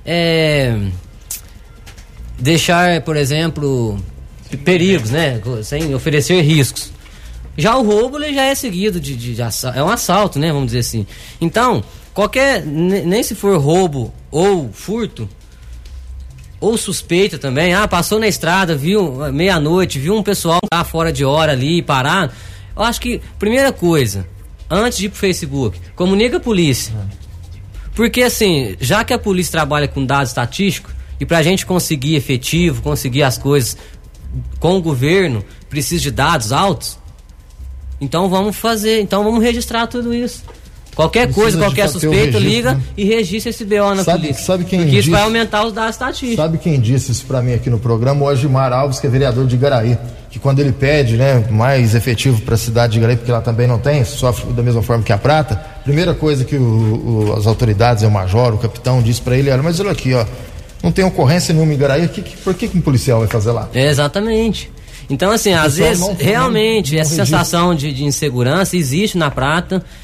deixar, por exemplo, perigos, né? Sem oferecer riscos. Já o roubo, ele já é seguido de assalto, é um assalto, né? Vamos dizer assim. Então, nem se for roubo ou furto, ou suspeita também, passou na estrada, viu meia-noite, viu um pessoal fora de hora ali, parar. Eu acho que, primeira coisa, antes de ir pro Facebook, comunica a polícia. Porque assim, já que a polícia trabalha com dados estatísticos, e pra gente conseguir efetivo, conseguir as coisas com o governo, precisa de dados altos, então vamos registrar tudo isso. Qualquer coisa, qualquer suspeito, liga, né? E registra esse BO na polícia. Porque isso vai aumentar os dados estatísticos. Sabe quem disse isso pra mim aqui no programa? O Agimar Alves, que é vereador de Igaraí. Que quando ele pede, né, mais efetivo pra cidade de Igaraí, porque lá também não tem, sofre da mesma forma que a Prata, primeira coisa que as autoridades, o major, o capitão, disse pra ele, mas olha aqui, não tem ocorrência nenhuma em Igaraí, por que um policial vai fazer lá? Exatamente. Então, assim, às vezes, realmente, essa sensação de insegurança existe na Prata,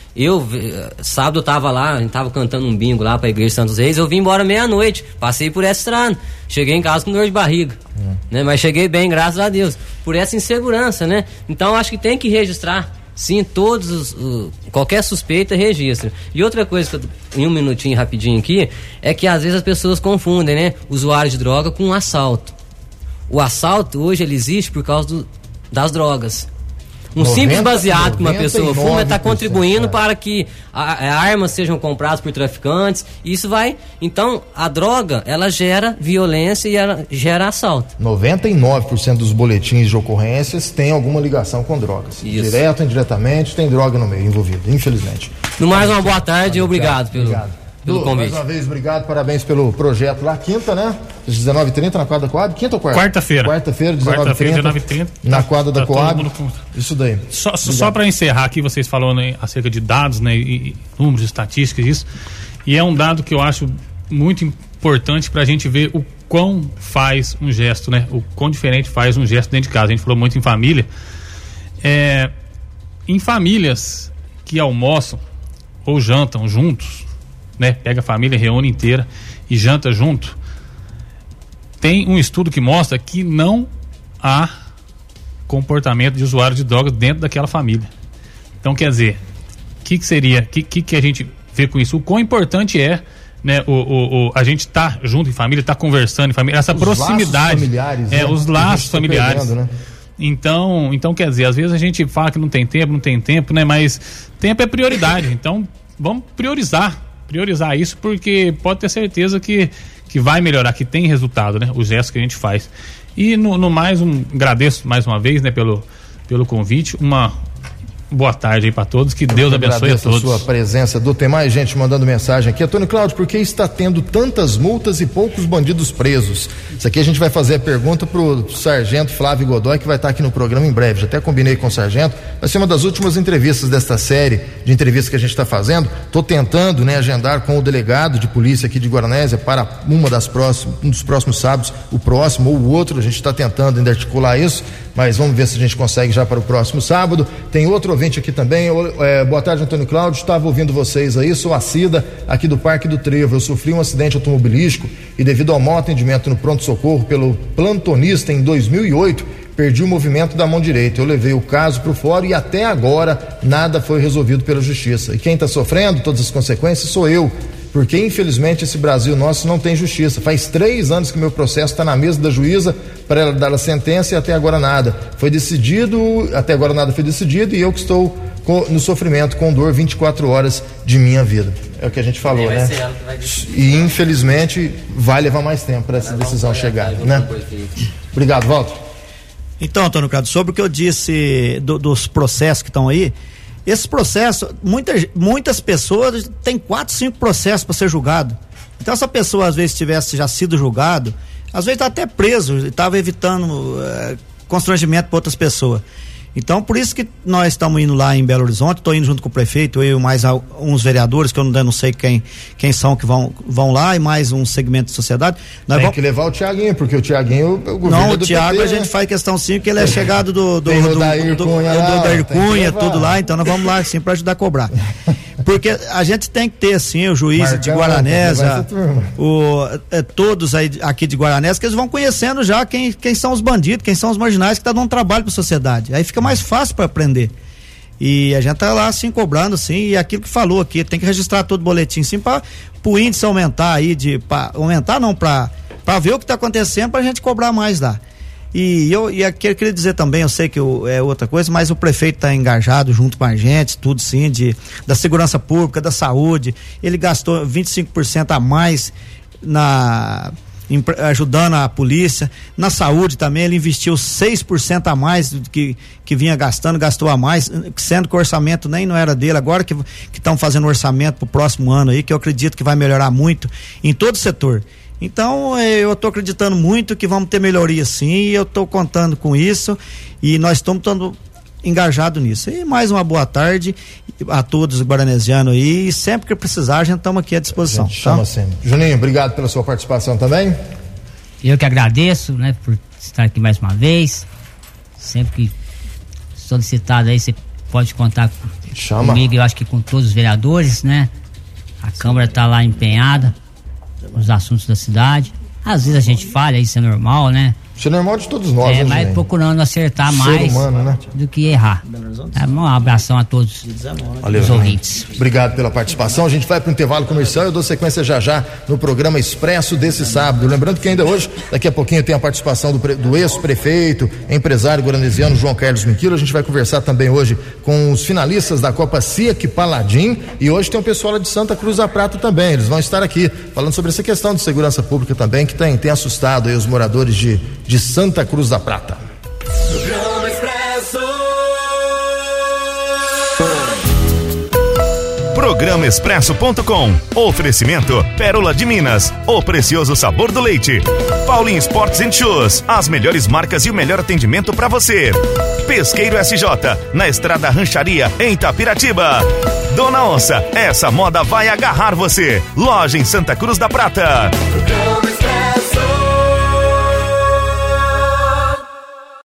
Sábado eu tava lá, a gente tava cantando um bingo lá pra Igreja Santos Reis, eu vim embora meia-noite, passei por essa estrada, cheguei em casa com dor de barriga, né? Mas cheguei bem, graças a Deus, por essa insegurança, né? Então acho que tem que registrar, sim, qualquer suspeita registra. E outra coisa, em um minutinho rapidinho aqui, é que às vezes as pessoas confundem, né? Usuário de droga com assalto. O assalto hoje ele existe por causa das drogas. Um simples baseado que uma pessoa fuma está contribuindo para que armas sejam compradas por traficantes. Isso vai. Então, a droga, ela gera violência e ela gera assalto. 99% dos boletins de ocorrências tem alguma ligação com drogas. Isso. Direto ou indiretamente, tem droga no meio envolvida, infelizmente. No mais, uma boa tarde e obrigado pelo convite. Mais uma vez, obrigado, parabéns pelo projeto lá. Quinta, né? 19h30 na quadra da Coab. Quinta ou quarta? Quarta-feira, 19h30. Na quadra da Coab. Isso daí. Só para encerrar aqui, vocês falando acerca de dados, né? E números, estatísticas, isso. E é um dado que eu acho muito importante para a gente ver o quão faz um gesto, né? O quão diferente faz um gesto dentro de casa. A gente falou muito em família. Em famílias que almoçam ou jantam juntos, né? Pega a família, reúne inteira e janta junto. Tem um estudo que mostra que não há comportamento de usuário de drogas dentro daquela família. Então, quer dizer, o que seria, que a gente vê com isso? O quão importante é, né, a gente tá junto em família, tá conversando em família, essa proximidade, os laços familiares. Perdendo, né? Então, quer dizer, às vezes a gente fala que não tem tempo, né? Mas tempo é prioridade. Então, vamos priorizar isso, porque pode ter certeza que vai melhorar, que tem resultado, né? Os gestos que a gente faz. E no mais, agradeço mais uma vez, né, pelo convite. Uma boa tarde aí para todos, que Deus abençoe a todos. A sua presença. Tem mais gente mandando mensagem aqui. Antônio Cláudio, por que está tendo tantas multas e poucos bandidos presos? Isso aqui a gente vai fazer a pergunta pro sargento Flávio Godoy, que vai estar aqui no programa em breve. Já até combinei com o sargento. Vai ser uma das últimas entrevistas desta série de entrevistas que a gente está fazendo. Estou tentando, né, agendar com o delegado de polícia aqui de Guaranésia para um dos próximos sábados, o próximo ou o outro. A gente está tentando ainda articular isso, mas vamos ver se a gente consegue já para o próximo sábado. Tem outro ouvinte aqui também. Boa tarde, Antônio Cláudio, estava ouvindo vocês aí, sou a Cida aqui do Parque do Trevo. Eu sofri um acidente automobilístico e, devido ao mau atendimento no pronto-socorro pelo plantonista em 2008, perdi o movimento da mão direita. Eu levei o caso para o fórum e até agora nada foi resolvido pela justiça. E quem está sofrendo todas as consequências sou eu, porque infelizmente esse Brasil nosso não tem justiça. Faz 3 anos que meu processo está na mesa da juíza para ela dar a sentença e até agora nada foi decidido e eu que estou no sofrimento, com dor 24 horas de minha vida. É o que a gente falou, né? E infelizmente vai levar mais tempo para essa decisão chegar, né? Obrigado, Walter. Então, Antônio Cláudio, sobre o que eu disse dos processos que estão aí, esse processo, muitas pessoas têm 4, 5 processos para ser julgado. Então, essa pessoa às vezes tivesse já sido julgado, às vezes está até preso, estava evitando constrangimento para outras pessoas. Então, por isso que nós estamos indo lá em Belo Horizonte, estou indo junto com o prefeito, eu e mais uns vereadores, que eu não sei quem são que vão lá, e mais um segmento de sociedade. Tem que levar o Tiaguinho, porque o Tiaguinho, o Tiago, PT, a gente faz questão sim, que ele é chegado do Dair Cunha, tudo lá, então nós vamos lá sim para ajudar a cobrar. Porque a gente tem que ter assim o juiz de Guaranésia, todos aí aqui de Guaranésia, que eles vão conhecendo já quem são os bandidos, quem são os marginais que estão dando trabalho para a sociedade. Aí fica mais fácil para aprender. E a gente tá lá assim cobrando assim, e aquilo que falou aqui, tem que registrar todo o boletim sim para o índice aumentar aí, para ver o que está acontecendo, para a gente cobrar mais lá. E eu queria dizer também, eu sei que é outra coisa, mas o prefeito está engajado junto com a gente, tudo sim, da segurança pública, da saúde. Ele gastou 25% a mais ajudando a polícia. Na saúde também, ele investiu 6% a mais do que vinha gastou a mais, sendo que o orçamento nem não era dele. Agora que estão fazendo orçamento para o próximo ano aí, que eu acredito que vai melhorar muito em todo o setor. Então, eu estou acreditando muito que vamos ter melhoria sim, e eu estou contando com isso, e nós estamos engajados nisso. E mais uma boa tarde a todos os guaranesianos aí, e sempre que precisar, a gente estamos aqui à disposição. Chama sempre. Juninho, obrigado pela sua participação também. Eu que agradeço, né, por estar aqui mais uma vez. Sempre que solicitado aí, você pode contar Chama. Comigo, eu acho que com todos os vereadores, né? A Câmara está lá empenhada nos assuntos da cidade. Às vezes a gente falha, isso é normal, né? Isso é normal de todos nós, né, mas gente? procurando acertar mais humano, né? do que errar. Um abração a todos os ouvintes. Obrigado pela participação. A gente vai para o intervalo comercial e eu dou sequência já no programa Expresso desse sábado. Lembrando que ainda hoje, daqui a pouquinho, tem a participação do ex-prefeito, empresário guarandesiano João Carlos Minquilo. A gente vai conversar também hoje com os finalistas da Copa SIAC Paladin, e hoje tem um pessoal lá de Santa Cruz da Prata também. Eles vão estar aqui falando sobre essa questão de segurança pública também, que tem assustado aí os moradores de Santa Cruz da Prata. Programa Expresso. Programa Expresso.com. Oferecimento Pérola de Minas, o precioso sabor do leite. Paulin Sports and Shoes, as melhores marcas e o melhor atendimento para você. Pesqueiro SJ, na Estrada Rancharia, em Itapiratiba. Dona Onça, essa moda vai agarrar você. Loja em Santa Cruz da Prata. Programa